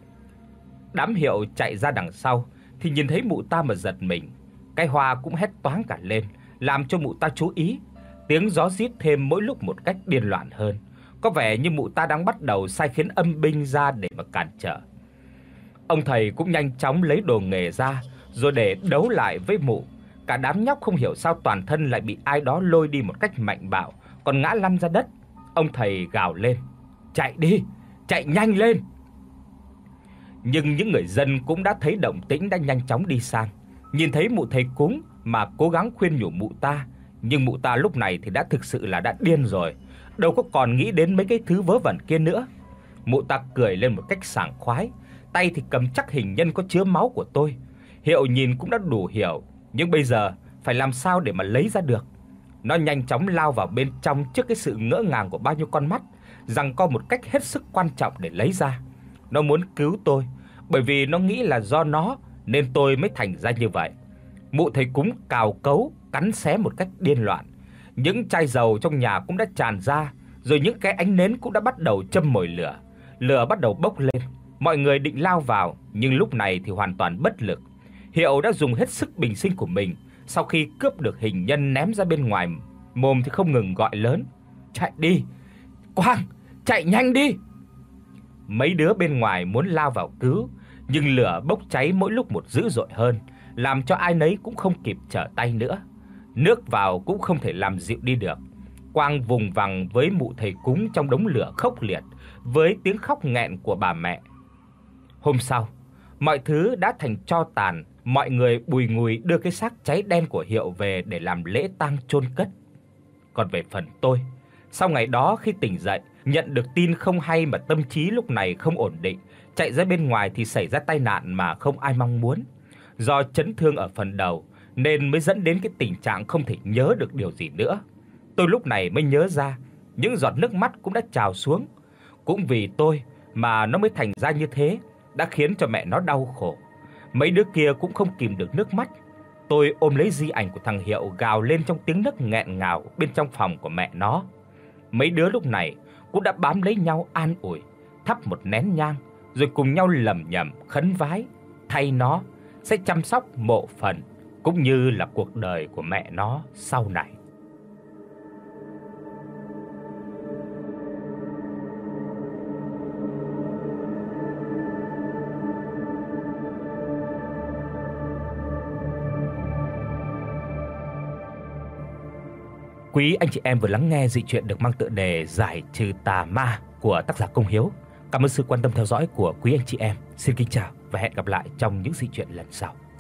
Đám Hiệu chạy ra đằng sau thì nhìn thấy mụ ta mà giật mình. Cái Hoa cũng hét toáng cả lên, làm cho mụ ta chú ý. Tiếng gió rít thêm mỗi lúc một cách điên loạn hơn, có vẻ như mụ ta đang bắt đầu sai khiến âm binh ra để mà cản trở. Ông thầy cũng nhanh chóng lấy đồ nghề ra rồi để đấu lại với mụ. Cả đám nhóc không hiểu sao toàn thân lại bị ai đó lôi đi một cách mạnh bạo, còn ngã lăn ra đất. Ông thầy gào lên: "Chạy đi, chạy nhanh lên!" Nhưng những người dân cũng đã thấy động tĩnh đã nhanh chóng đi sang, nhìn thấy mụ thầy cúng mà cố gắng khuyên nhủ mụ ta, nhưng mụ ta lúc này thì đã thực sự là đã điên rồi, đâu có còn nghĩ đến mấy cái thứ vớ vẩn kia nữa. Mụ ta cười lên một cách sảng khoái, tay thì cầm chắc hình nhân có chứa máu của tôi. Hiệu nhìn cũng đã đủ hiểu, nhưng bây giờ phải làm sao để mà lấy ra được. Nó nhanh chóng lao vào bên trong trước cái sự ngỡ ngàng của bao nhiêu con mắt, giằng co một cách hết sức quan trọng để lấy ra. Nó muốn cứu tôi, bởi vì nó nghĩ là do nó nên tôi mới thành ra như vậy. Mụ thầy cúng cào cấu, cắn xé một cách điên loạn. Những chai dầu trong nhà cũng đã tràn ra, rồi những cái ánh nến cũng đã bắt đầu châm mồi lửa. Lửa bắt đầu bốc lên. Mọi người định lao vào, nhưng lúc này thì hoàn toàn bất lực. Hiệu đã dùng hết sức bình sinh của mình, sau khi cướp được hình nhân ném ra bên ngoài, mồm thì không ngừng gọi lớn: "Chạy đi! Quang, chạy nhanh đi!" Mấy đứa bên ngoài muốn lao vào cứu, nhưng lửa bốc cháy mỗi lúc một dữ dội hơn, làm cho ai nấy cũng không kịp trở tay nữa. Nước vào cũng không thể làm dịu đi được. Quang vùng vằng với mụ thầy cúng trong đống lửa khốc liệt, với tiếng khóc nghẹn của bà mẹ. Hôm sau, mọi thứ đã thành tro tàn, mọi người bùi ngùi đưa cái xác cháy đen của Hiệu về để làm lễ tang chôn cất. Còn về phần tôi, sau ngày đó khi tỉnh dậy, nhận được tin không hay mà tâm trí lúc này không ổn định, chạy ra bên ngoài thì xảy ra tai nạn mà không ai mong muốn. Do chấn thương ở phần đầu nên mới dẫn đến cái tình trạng không thể nhớ được điều gì nữa. Tôi lúc này mới nhớ ra, những giọt nước mắt cũng đã trào xuống. Cũng vì tôi mà nó mới thành ra như thế, đã khiến cho mẹ nó đau khổ. Mấy đứa kia cũng không kìm được nước mắt. Tôi ôm lấy di ảnh của thằng Hiệu gào lên trong tiếng nấc nghẹn ngào bên trong phòng của mẹ nó. Mấy đứa lúc này cũng đã bám lấy nhau an ủi, thắp một nén nhang rồi cùng nhau lẩm nhẩm khấn vái thay nó sẽ chăm sóc mộ phần cũng như là cuộc đời của mẹ nó sau này. Quý anh chị em vừa lắng nghe dị truyện được mang tựa đề Giải trừ tà ma của tác giả Công Hiếu. Cảm ơn sự quan tâm theo dõi của quý anh chị em. Xin kính chào và hẹn gặp lại trong những dị truyện lần sau.